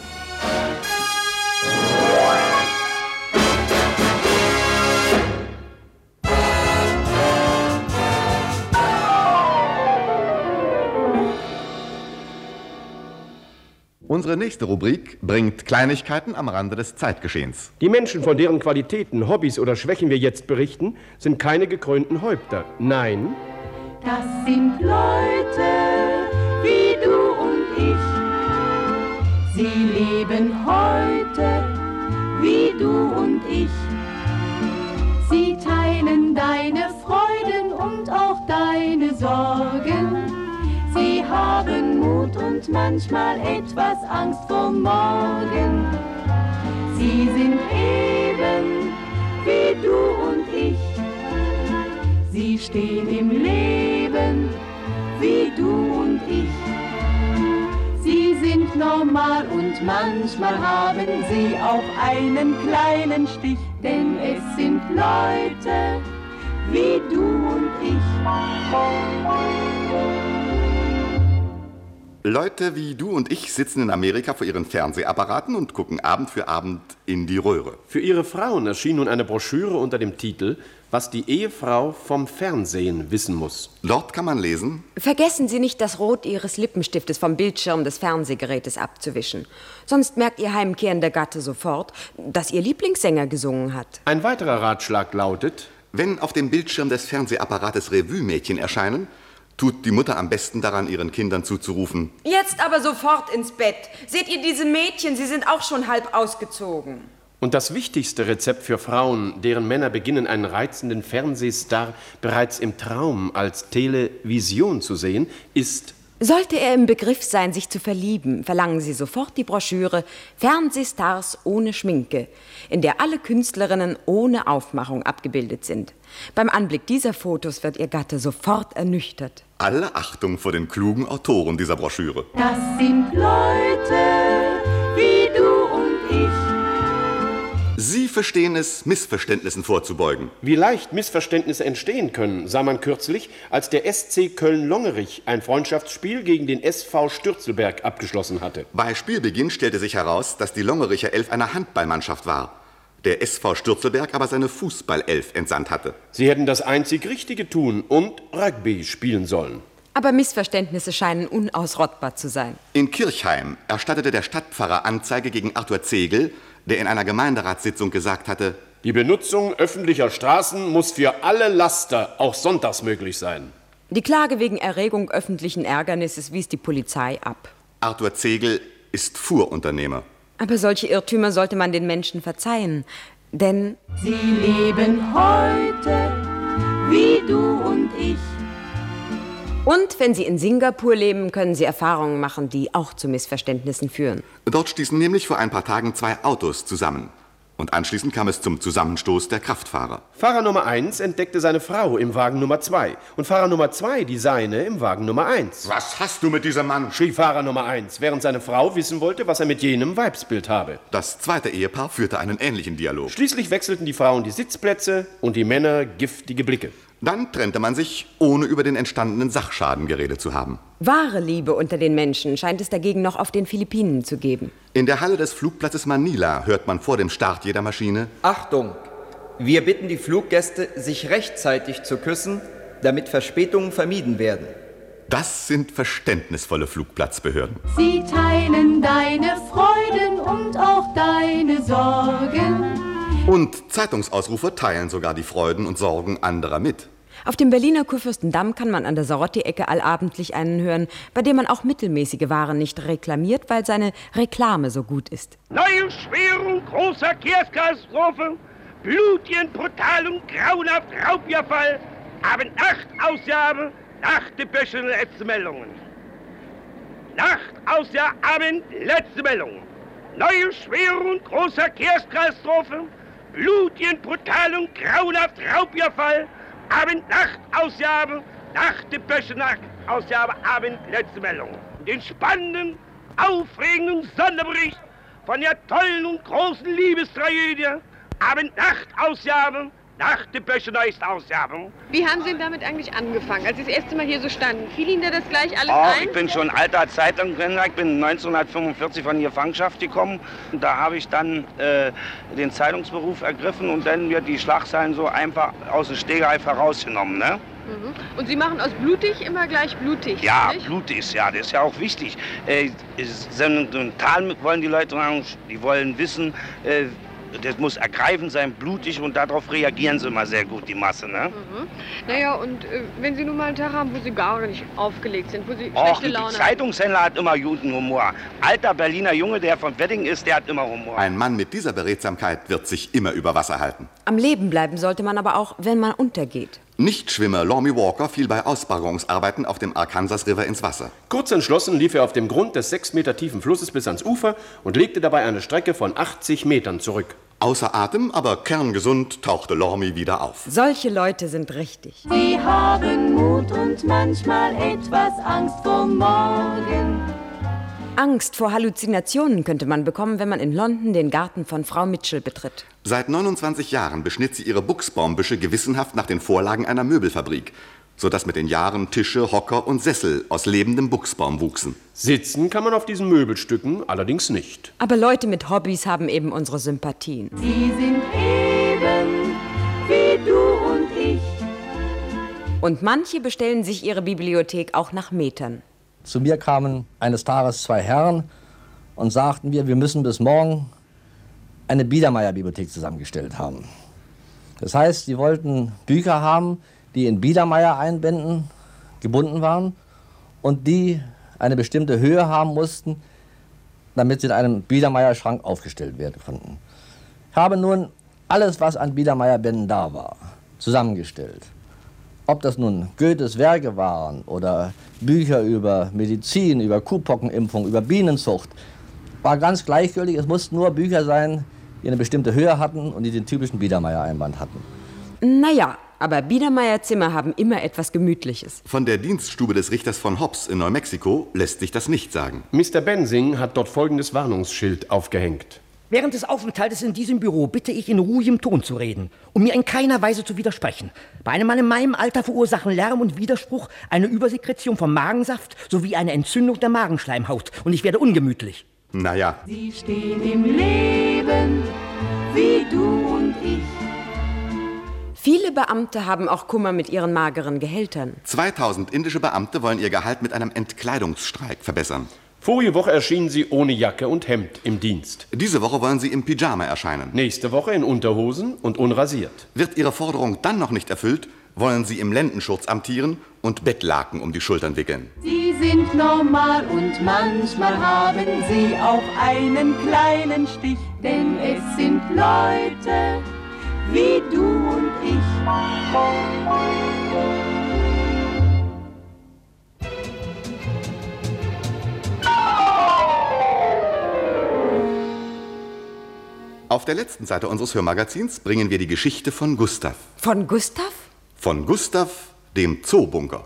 Unsere nächste Rubrik bringt Kleinigkeiten am Rande des Zeitgeschehens. Die Menschen, von deren Qualitäten, Hobbys oder Schwächen wir jetzt berichten, sind keine gekrönten Häupter. Nein, das sind Leute wie du und ich. Sie leben heute wie du und ich. Sie teilen deine Freuden und auch deine Sorgen. Sie haben Mut und manchmal etwas Angst vor morgen. Sie sind eben wie du und ich. Sie stehen im Leben wie du und ich. Sie sind normal und manchmal haben sie auch einen kleinen Stich. Denn es sind Leute wie du und ich. Leute wie du und ich sitzen in Amerika vor ihren Fernsehapparaten und gucken Abend für Abend in die Röhre. Für ihre Frauen erschien nun eine Broschüre unter dem Titel »Was die Ehefrau vom Fernsehen wissen muss«. Dort kann man lesen: Vergessen Sie nicht, das Rot Ihres Lippenstiftes vom Bildschirm des Fernsehgerätes abzuwischen. Sonst merkt Ihr heimkehrender Gatte sofort, dass Ihr Lieblingssänger gesungen hat. Ein weiterer Ratschlag lautet: Wenn auf dem Bildschirm des Fernsehapparates Revue-Mädchen erscheinen, tut die Mutter am besten daran, ihren Kindern zuzurufen: Jetzt aber sofort ins Bett. Seht ihr diese Mädchen, sie sind auch schon halb ausgezogen. Und das wichtigste Rezept für Frauen, deren Männer beginnen, einen reizenden Fernsehstar bereits im Traum als Television zu sehen, ist: Sollte er im Begriff sein, sich zu verlieben, verlangen Sie sofort die Broschüre »Fernsehstars ohne Schminke«, in der alle Künstlerinnen ohne Aufmachung abgebildet sind. Beim Anblick dieser Fotos wird Ihr Gatte sofort ernüchtert. Alle Achtung vor den klugen Autoren dieser Broschüre. Das sind Leute wie du und ich. Sie verstehen es, Missverständnissen vorzubeugen. Wie leicht Missverständnisse entstehen können, sah man kürzlich, als der S C Köln-Longerich ein Freundschaftsspiel gegen den S V Stürzelberg abgeschlossen hatte. Bei Spielbeginn stellte sich heraus, dass die Longericher Elf eine Handballmannschaft war. Der S V Stürzelberg aber seine Fußballelf entsandt hatte. Sie hätten das einzig Richtige tun und Rugby spielen sollen. Aber Missverständnisse scheinen unausrottbar zu sein. In Kirchheim erstattete der Stadtpfarrer Anzeige gegen Arthur Zegel, der in einer Gemeinderatssitzung gesagt hatte: Die Benutzung öffentlicher Straßen muss für alle Laster auch sonntags möglich sein. Die Klage wegen Erregung öffentlichen Ärgernisses wies die Polizei ab. Arthur Zegel ist Fuhrunternehmer. Aber solche Irrtümer sollte man den Menschen verzeihen, denn sie leben heute wie du und ich. Und wenn sie in Singapur leben, können sie Erfahrungen machen, die auch zu Missverständnissen führen. Dort stießen nämlich vor ein paar Tagen zwei Autos zusammen. Und anschließend kam es zum Zusammenstoß der Kraftfahrer. Fahrer Nummer eins entdeckte seine Frau im Wagen Nummer zwei und Fahrer Nummer zwei die seine im Wagen Nummer eins. Was hast du mit diesem Mann? Schrie Fahrer Nummer eins, während seine Frau wissen wollte, was er mit jenem Weibsbild habe. Das zweite Ehepaar führte einen ähnlichen Dialog. Schließlich wechselten die Frauen die Sitzplätze und die Männer giftige Blicke. Dann trennte man sich, ohne über den entstandenen Sachschaden geredet zu haben. Wahre Liebe unter den Menschen scheint es dagegen noch auf den Philippinen zu geben. In der Halle des Flugplatzes Manila hört man vor dem Start jeder Maschine: Achtung! Wir bitten die Fluggäste, sich rechtzeitig zu küssen, damit Verspätungen vermieden werden. Das sind verständnisvolle Flugplatzbehörden. Sie teilen deine Freuden und auch deine Sorgen. Und Zeitungsausrufer teilen sogar die Freuden und Sorgen anderer mit. Auf dem Berliner Kurfürstendamm kann man an der Sarotti-Ecke allabendlich einen hören, bei dem man auch mittelmäßige Waren nicht reklamiert, weil seine Reklame so gut ist. Neue Schwerung großer Verkehrskatastrophe, blutigen, brutalen, grauenhaft Raubüberfall, Abend-Nacht-Ausgabe, Nacht-Depesche, letzte Meldungen. Nacht-Ausgabe, Abend, letzte Meldungen. Neue Schwerung großer Verkehrskatastrophe, blutigen, brutalen, grauenhaft Raubüberfall, Abend-Nacht-Ausgabe, Nacht-Depesche, Nacht-Ausgabe, Abend, letzte Meldung. Den spannenden, aufregenden Sonderbericht von der tollen und großen Liebestragödie, Abend-Nacht-Ausgabe, Nacht-Depesche, neueste Ausgabe. Wie haben Sie denn damit eigentlich angefangen, als Sie das erste Mal hier so standen? Fiel Ihnen da das gleich alles oh, ein? Ich bin schon alter Zeitungskenner. Ich bin neunzehnhundertfünfundvierzig von der Gefangenschaft gekommen. Und da habe ich dann äh, den Zeitungsberuf ergriffen und dann wird die Schlagzeilen so einfach aus dem Stegreif herausgenommen. Ne? Mhm. Und Sie machen aus blutig immer gleich blutig? Ja, nicht? blutig, ja, das ist ja auch wichtig. Äh, sentimental wollen die Leute sagen, die wollen wissen, äh, das muss ergreifend sein, blutig, und darauf reagieren sie immer sehr gut, die Masse, ne? Mhm. Naja, und äh, wenn Sie nun mal einen Tag haben, wo Sie gar nicht aufgelegt sind, wo Sie Och, schlechte Laune haben. der Zeitungshändler hat immer guten Humor. Alter Berliner Junge, der vom Wedding ist, der hat immer Humor. Ein Mann mit dieser Beredsamkeit wird sich immer über Wasser halten. Am Leben bleiben sollte man aber auch, wenn man untergeht. Nichtschwimmer Lormy Walker fiel bei Ausbaggerungsarbeiten auf dem Arkansas River ins Wasser. Kurz entschlossen lief er auf dem Grund des sechs Meter tiefen Flusses bis ans Ufer und legte dabei eine Strecke von achtzig Metern zurück. Außer Atem, aber kerngesund tauchte Lormy wieder auf. Solche Leute sind richtig. Sie haben Mut und manchmal etwas Angst vor morgen. Angst vor Halluzinationen könnte man bekommen, wenn man in London den Garten von Frau Mitchell betritt. Seit neunundzwanzig Jahren beschnitt sie ihre Buchsbaumbüsche gewissenhaft nach den Vorlagen einer Möbelfabrik, sodass mit den Jahren Tische, Hocker und Sessel aus lebendem Buchsbaum wuchsen. Sitzen kann man auf diesen Möbelstücken allerdings nicht. Aber Leute mit Hobbys haben eben unsere Sympathien. Sie sind eben wie du und ich. Und manche bestellen sich ihre Bibliothek auch nach Metern. Zu mir kamen eines Tages zwei Herren und sagten mir, wir müssen bis morgen eine Biedermeier-Bibliothek zusammengestellt haben. Das heißt, sie wollten Bücher haben, die in Biedermeier-Einbänden gebunden waren und die eine bestimmte Höhe haben mussten, damit sie in einem Biedermeier-Schrank aufgestellt werden konnten. Ich habe nun alles, was an Biedermeier-Bänden da war, zusammengestellt. Ob das nun Goethes Werke waren oder Bücher über Medizin, über Kuhpockenimpfung, über Bienenzucht, war ganz gleichgültig. Es mussten nur Bücher sein, die eine bestimmte Höhe hatten und die den typischen Biedermeier-Einband hatten. Naja, aber Biedermeier-Zimmer haben immer etwas Gemütliches. Von der Dienststube des Richters von Hobbs in Neumexiko lässt sich das nicht sagen. Mister Bensing hat dort folgendes Warnungsschild aufgehängt. Während des Aufenthaltes in diesem Büro bitte ich in ruhigem Ton zu reden, um mir in keiner Weise zu widersprechen. Bei einem Mann in meinem Alter verursachen Lärm und Widerspruch eine Übersekretion von Magensaft sowie eine Entzündung der Magenschleimhaut. Und ich werde ungemütlich. Naja. Sie stehen im Leben wie du und ich. Viele Beamte haben auch Kummer mit ihren mageren Gehältern. zweitausend indische Beamte wollen ihr Gehalt mit einem Entkleidungsstreik verbessern. Vorige Woche erschienen sie ohne Jacke und Hemd im Dienst. Diese Woche wollen sie im Pyjama erscheinen. Nächste Woche in Unterhosen und unrasiert. Wird ihre Forderung dann noch nicht erfüllt, wollen sie im Lendenschurz amtieren und Bettlaken um die Schultern wickeln. Sie sind normal und manchmal haben sie auch einen kleinen Stich, denn es sind Leute wie du und ich. Auf der letzten Seite unseres Hörmagazins bringen wir die Geschichte von Gustav. Von Gustav? Von Gustav, dem Zoobunker.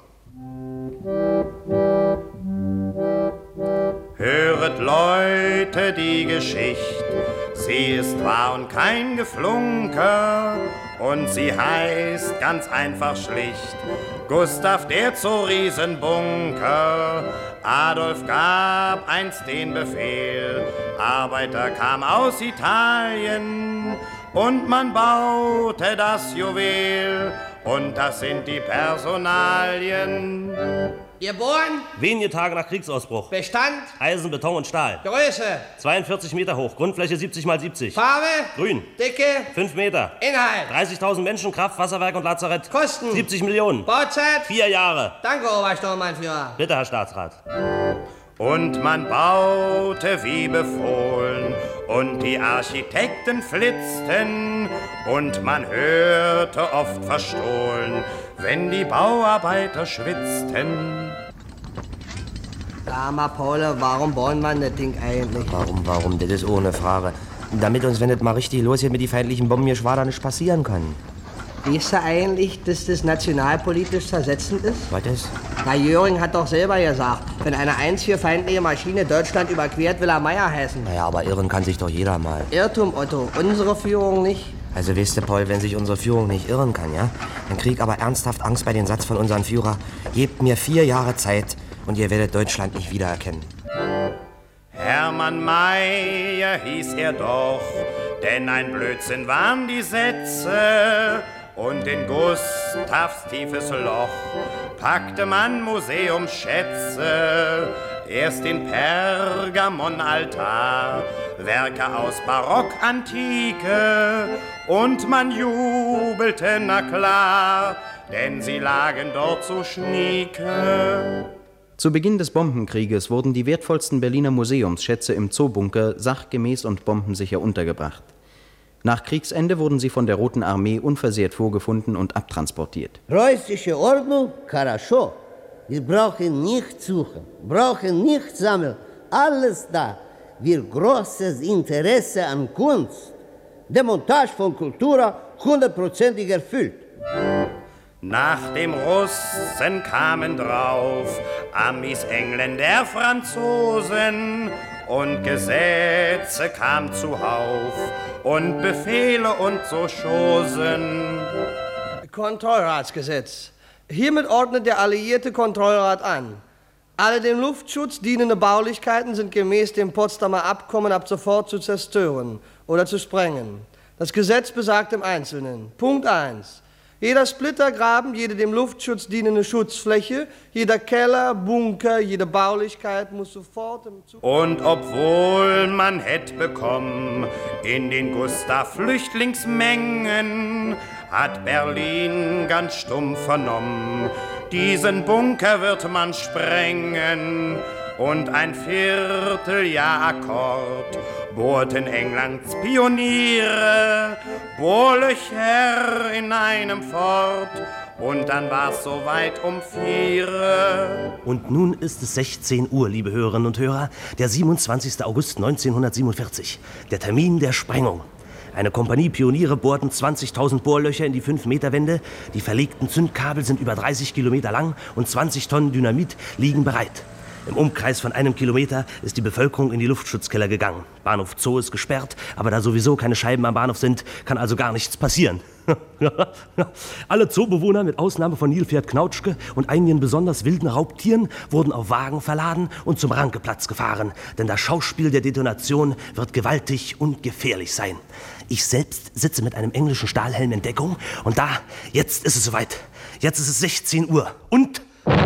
Höret Leute die Geschichte, sie ist wahr und kein Geflunker, und sie heißt ganz einfach schlicht Gustav der Zoo-Riesenbunker. Adolf gab einst den Befehl, Arbeiter kamen aus Italien und man baute das Juwel, und das sind die Personalien. Geboren? Wenige Tage nach Kriegsausbruch. Bestand? Eisen, Beton und Stahl. Größe? zweiundvierzig Meter hoch, Grundfläche siebzig mal siebzig. Farbe? Grün. Dicke? fünf Meter. Inhalt? dreißigtausend Menschen, Kraft, Wasserwerk und Lazarett. Kosten? siebzig Millionen. Bauzeit? Vier Jahre. Danke, Obersturmbannführer. Bitte, Herr Staatsrat. Und man baute wie befohlen, und die Architekten flitzten, und man hörte oft verstohlen, wenn die Bauarbeiter schwitzten. Sag mal, Paul, warum bauen wir das Ding eigentlich? Warum, warum? Das ist ohne Frage. Damit uns, wenn es mal richtig losgeht mit die feindlichen Bombengeschwader, nicht passieren kann. Weißt du eigentlich, dass das nationalpolitisch zersetzend ist? Was ist? Na, Göring hat doch selber gesagt, wenn eine eins vier feindliche Maschine Deutschland überquert, will er Meier heißen. Naja, aber irren kann sich doch jeder mal. Irrtum, Otto. Unsere Führung nicht. Also weißt du, Paul, wenn sich unsere Führung nicht irren kann, ja? Dann krieg aber ernsthaft Angst bei dem Satz von unserem Führer: Gebt mir vier Jahre Zeit und ihr werdet Deutschland nicht wiedererkennen. Hermann Mayer hieß er doch, denn ein Blödsinn waren die Sätze. Und in Gustavs tiefes Loch packte man Museumsschätze. Erst den Pergamonaltar, Werke aus Barock, Antike. Und man jubelte, na klar, denn sie lagen dort so schnieke. Zu Beginn des Bombenkrieges wurden die wertvollsten Berliner Museumsschätze im Zoobunker sachgemäß und bombensicher untergebracht. Nach Kriegsende wurden sie von der Roten Armee unversehrt vorgefunden und abtransportiert. Preußische Ordnung, хорошо. Wir brauchen nicht suchen, brauchen nicht sammeln. Alles da. Wir großes Interesse an Kunst. Demontage von Kultura hundertprozentig erfüllt. Nach dem Russen kamen drauf Amis, Engländer, Franzosen, und Gesetze kamen zuhauf und Befehle und so Chosen. Kontrollratsgesetz. Hiermit ordnet der alliierte Kontrollrat an: Alle dem Luftschutz dienende Baulichkeiten sind gemäß dem Potsdamer Abkommen ab sofort zu zerstören oder zu sprengen. Das Gesetz besagt im Einzelnen: Punkt eins. Jeder Splittergraben, jede dem Luftschutz dienende Schutzfläche, jeder Keller, Bunker, jede Baulichkeit muss sofort im Zug... Und obwohl man hätt bekommen in den Gustav-Flüchtlingsmengen, hat Berlin ganz stumm vernommen, diesen Bunker wird man sprengen. Und ein Vierteljahr Akkord bohrten Englands Pioniere Bohrlöcher in einem Fort, und dann war's soweit um vier. Und nun ist es sechzehn Uhr, liebe Hörerinnen und Hörer, der siebenundzwanzigster August neunzehnhundertsiebenundvierzig, der Termin der Sprengung. Eine Kompanie Pioniere bohrten zwanzigtausend Bohrlöcher in die fünf Meter Wände, die verlegten Zündkabel sind über dreißig Kilometer lang und zwanzig Tonnen Dynamit liegen bereit. Im Umkreis von einem Kilometer ist die Bevölkerung in die Luftschutzkeller gegangen. Bahnhof Zoo ist gesperrt, aber da sowieso keine Scheiben am Bahnhof sind, kann also gar nichts passieren. Alle Zoobewohner mit Ausnahme von Nilpferd Knautschke und einigen besonders wilden Raubtieren wurden auf Wagen verladen und zum Rankeplatz gefahren, denn das Schauspiel der Detonation wird gewaltig und gefährlich sein. Ich selbst sitze mit einem englischen Stahlhelm in Deckung und da, jetzt ist es soweit. Jetzt ist es sechzehn Uhr und...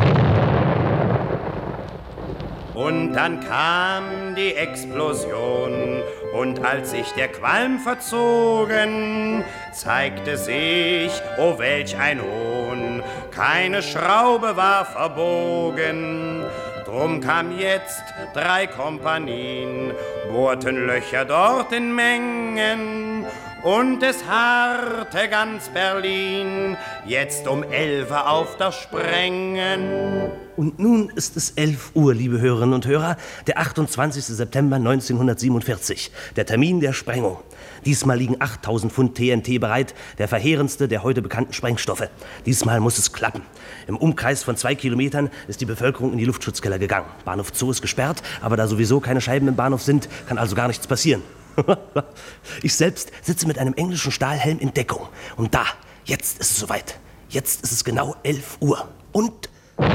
Und dann kam die Explosion, und als sich der Qualm verzogen, zeigte sich, oh welch ein Hohn, keine Schraube war verbogen. Drum kam jetzt drei Kompanien, bohrten Löcher dort in Mengen, und es harrte ganz Berlin, jetzt um elf auf das Sprengen. Und nun ist es elf Uhr, liebe Hörerinnen und Hörer, der achtundzwanzigster September neunzehnhundertsiebenundvierzig, der Termin der Sprengung. Diesmal liegen achttausend Pfund T N T bereit, der verheerendste der heute bekannten Sprengstoffe. Diesmal muss es klappen. Im Umkreis von zwei Kilometern ist die Bevölkerung in die Luftschutzkeller gegangen. Bahnhof Zoo ist gesperrt, aber da sowieso keine Scheiben im Bahnhof sind, kann also gar nichts passieren. Ich selbst sitze mit einem englischen Stahlhelm in Deckung. Und da, jetzt ist es soweit. Jetzt ist es genau elf Uhr. Und...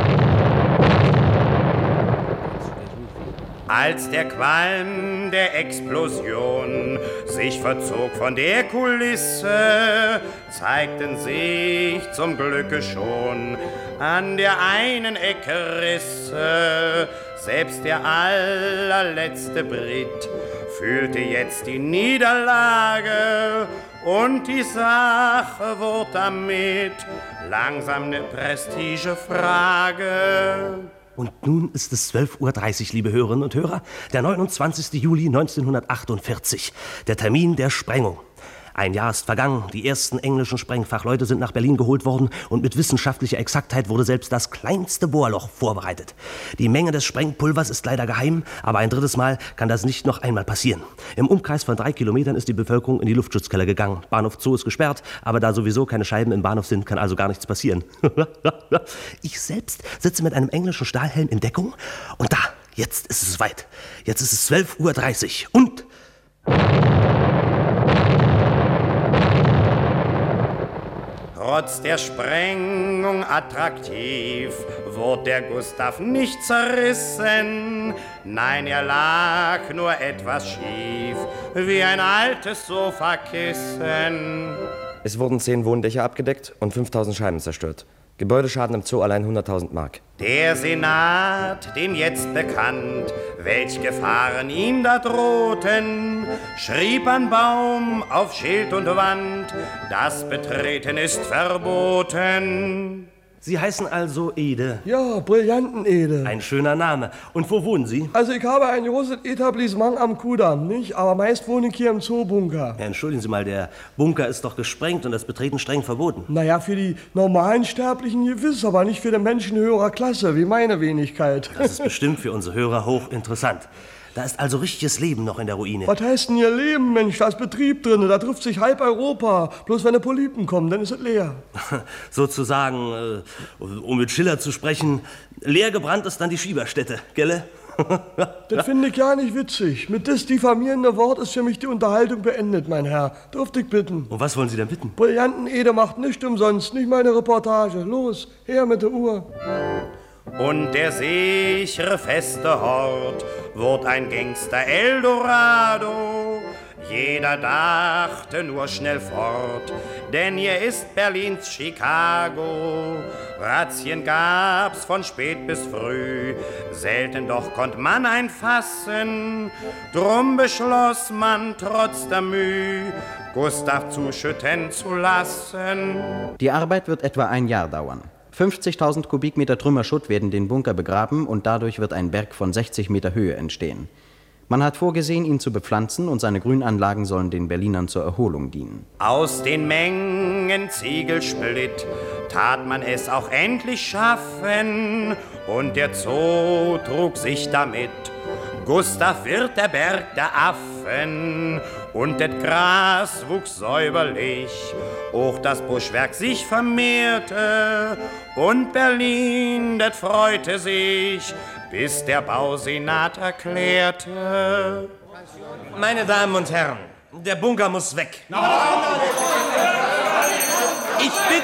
Als der Qualm der Explosion sich verzog von der Kulisse, zeigten sich zum Glücke schon an der einen Ecke Risse. Selbst der allerletzte Brit fühlte jetzt die Niederlage, und die Sache wurde damit langsam eine Prestigefrage. Und nun ist es zwölf Uhr dreißig, liebe Hörerinnen und Hörer, der neunundzwanzigster Juli neunzehnhundertachtundvierzig, der Termin der Sprengung. Ein Jahr ist vergangen, die ersten englischen Sprengfachleute sind nach Berlin geholt worden und mit wissenschaftlicher Exaktheit wurde selbst das kleinste Bohrloch vorbereitet. Die Menge des Sprengpulvers ist leider geheim, aber ein drittes Mal kann das nicht noch einmal passieren. Im Umkreis von drei Kilometern ist die Bevölkerung in die Luftschutzkeller gegangen. Bahnhof Zoo ist gesperrt, aber da sowieso keine Scheiben im Bahnhof sind, kann also gar nichts passieren. Ich selbst sitze mit einem englischen Stahlhelm in Deckung und da, jetzt ist es soweit. Jetzt ist es zwölf Uhr dreißig und... Trotz der Sprengung attraktiv wurde der Gustav nicht zerrissen. Nein, er lag nur etwas schief, wie ein altes Sofakissen. Es wurden zehn Wohndächer abgedeckt und fünftausend Scheiben zerstört. Gebäudeschaden im Zoo allein hunderttausend Mark. Der Senat, dem jetzt bekannt, welch Gefahren ihm da drohten, schrieb an Baum auf Schild und Wand, das Betreten ist verboten. Sie heißen also Ede? Ja, Brillanten-Ede. Ein schöner Name. Und wo wohnen Sie? Also ich habe ein großes Etablissement am Kudamm, nicht? Aber meist wohne ich hier im Zoobunker. Ja, entschuldigen Sie mal, der Bunker ist doch gesprengt und das Betreten streng verboten. Naja, für die normalen Sterblichen gewiss, aber nicht für den Menschen höherer Klasse, wie meine Wenigkeit. Das ist bestimmt für unsere Hörer hochinteressant. Da ist also richtiges Leben noch in der Ruine. Was heißt denn hier Leben, Mensch? Da ist Betrieb drin, da trifft sich halb Europa. Bloß wenn die Polypen kommen, dann ist es leer. Sozusagen, äh, um mit Schiller zu sprechen, leer gebrannt ist dann die Schieberstätte, gelle? Das finde ich ja nicht witzig. Mit das diffamierende Wort ist für mich die Unterhaltung beendet, mein Herr. Dürfte ich bitten? Und was wollen Sie denn bitten? Brillanten-Ede macht nicht umsonst, nicht meine Reportage. Los, her mit der Uhr. Und der sichere, feste Hort wurde ein Gangster Eldorado. Jeder dachte nur schnell fort, denn hier ist Berlins Chicago. Razzien gab's von spät bis früh, selten doch konnt man einfassen. Drum beschloss man trotz der Mühe, Gustav zuschütten zu lassen. Die Arbeit wird etwa ein Jahr dauern. fünfzigtausend Kubikmeter Trümmerschutt werden den Bunker begraben und dadurch wird ein Berg von sechzig Meter Höhe entstehen. Man hat vorgesehen, ihn zu bepflanzen und seine Grünanlagen sollen den Berlinern zur Erholung dienen. Aus den Mengen Ziegelsplitt tat man es auch endlich schaffen und der Zoo trug sich damit. Gustav wird der Berg der Affen und das Gras wuchs säuberlich, auch das Buschwerk sich vermehrte und Berlin, das freute sich, bis der Bausenat erklärte. Meine Damen und Herren, der Bunker muss weg. Nein, nein, nein, nein.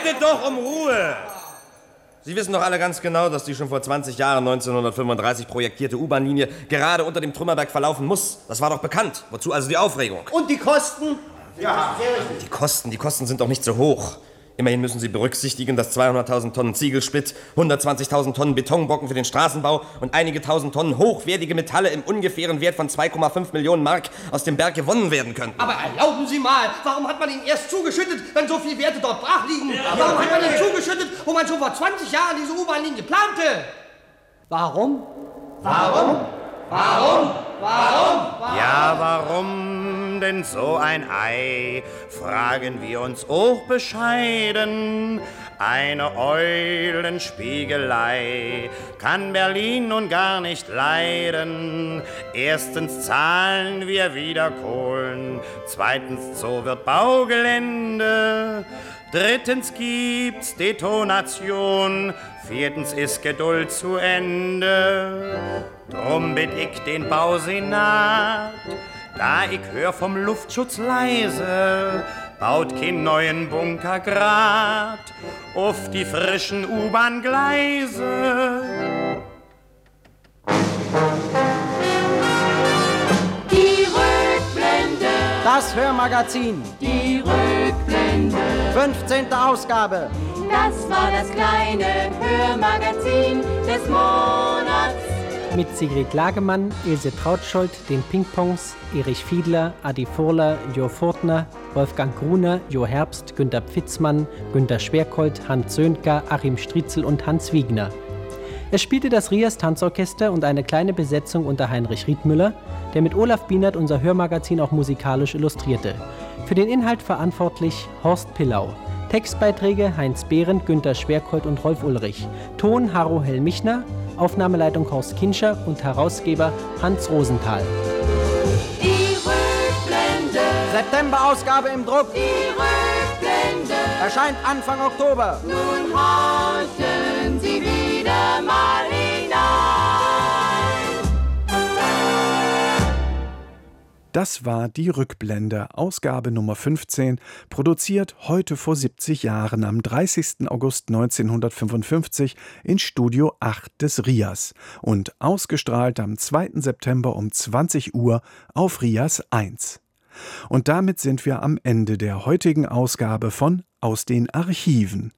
Bittet doch um Ruhe! Sie wissen doch alle ganz genau, dass die schon vor zwanzig Jahren, neunzehnhundertfünfunddreißig, projektierte U-Bahn-Linie gerade unter dem Trümmerberg verlaufen muss. Das war doch bekannt. Wozu also die Aufregung? Und die Kosten? Ja. Die Kosten, die Kosten sind doch nicht so hoch. Immerhin müssen Sie berücksichtigen, dass zweihunderttausend Tonnen Ziegelsplitt, hundertzwanzigtausend Tonnen Betonbrocken für den Straßenbau und einige tausend Tonnen hochwertige Metalle im ungefähren Wert von zwei Komma fünf Millionen Mark aus dem Berg gewonnen werden könnten. Aber erlauben Sie mal, warum hat man ihn erst zugeschüttet, wenn so viele Werte dort brach liegen? Ja, warum hat man ihn zugeschüttet, wo man schon vor zwanzig Jahren diese U-Bahn-Linie plante? Warum? Warum? Warum? Warum? Warum? Ja, warum denn so ein Ei? Fragen wir uns auch bescheiden. Eine Eulenspiegelei kann Berlin nun gar nicht leiden. Erstens zahlen wir wieder Kohlen, zweitens so wird Baugelände, drittens gibt's Detonation, viertens ist Geduld zu Ende. Drum bitt ich den Bausenat, da ich hör vom Luftschutz leise, baut keinen neuen Bunker grad auf die frischen U-Bahn-Gleise. Die Rückblende. Das Hörmagazin. Die Rückblende. fünfzehnte Ausgabe. Das war das kleine Hörmagazin des Monats. Mit Sigrid Lagemann, Ilse Trautschuld, den Pingpongs, Erich Fiedler, Adi Furler, Jo Furtner, Wolfgang Gruner, Jo Herbst, Günter Pfitzmann, Günter Schwerkold, Hans Sönker, Achim Striezel und Hans Wiegner. Es spielte das Rias Tanzorchester und eine kleine Besetzung unter Heinrich Riedmüller, der mit Olaf Bienert unser Hörmagazin auch musikalisch illustrierte. Für den Inhalt verantwortlich Horst Pillau. Textbeiträge Heinz Behrendt, Günter Schwerkold und Rolf Ulrich. Ton Harro Hellmichner, Aufnahmeleitung Horst Kinscher und Herausgeber Hans Rosenthal. Die Rückblende. September-Ausgabe im Druck. Die Rückblende. Erscheint Anfang Oktober. Nun horchen Sie wieder mal hinein. Das war die Rückblende, Ausgabe Nummer fünfzehn, produziert heute vor siebzig Jahren am dreißigsten August neunzehnhundertfünfundfünfzig in Studio acht des Rias und ausgestrahlt am zweiten September um zwanzig Uhr auf Rias eins. Und damit sind wir am Ende der heutigen Ausgabe von Aus den Archiven.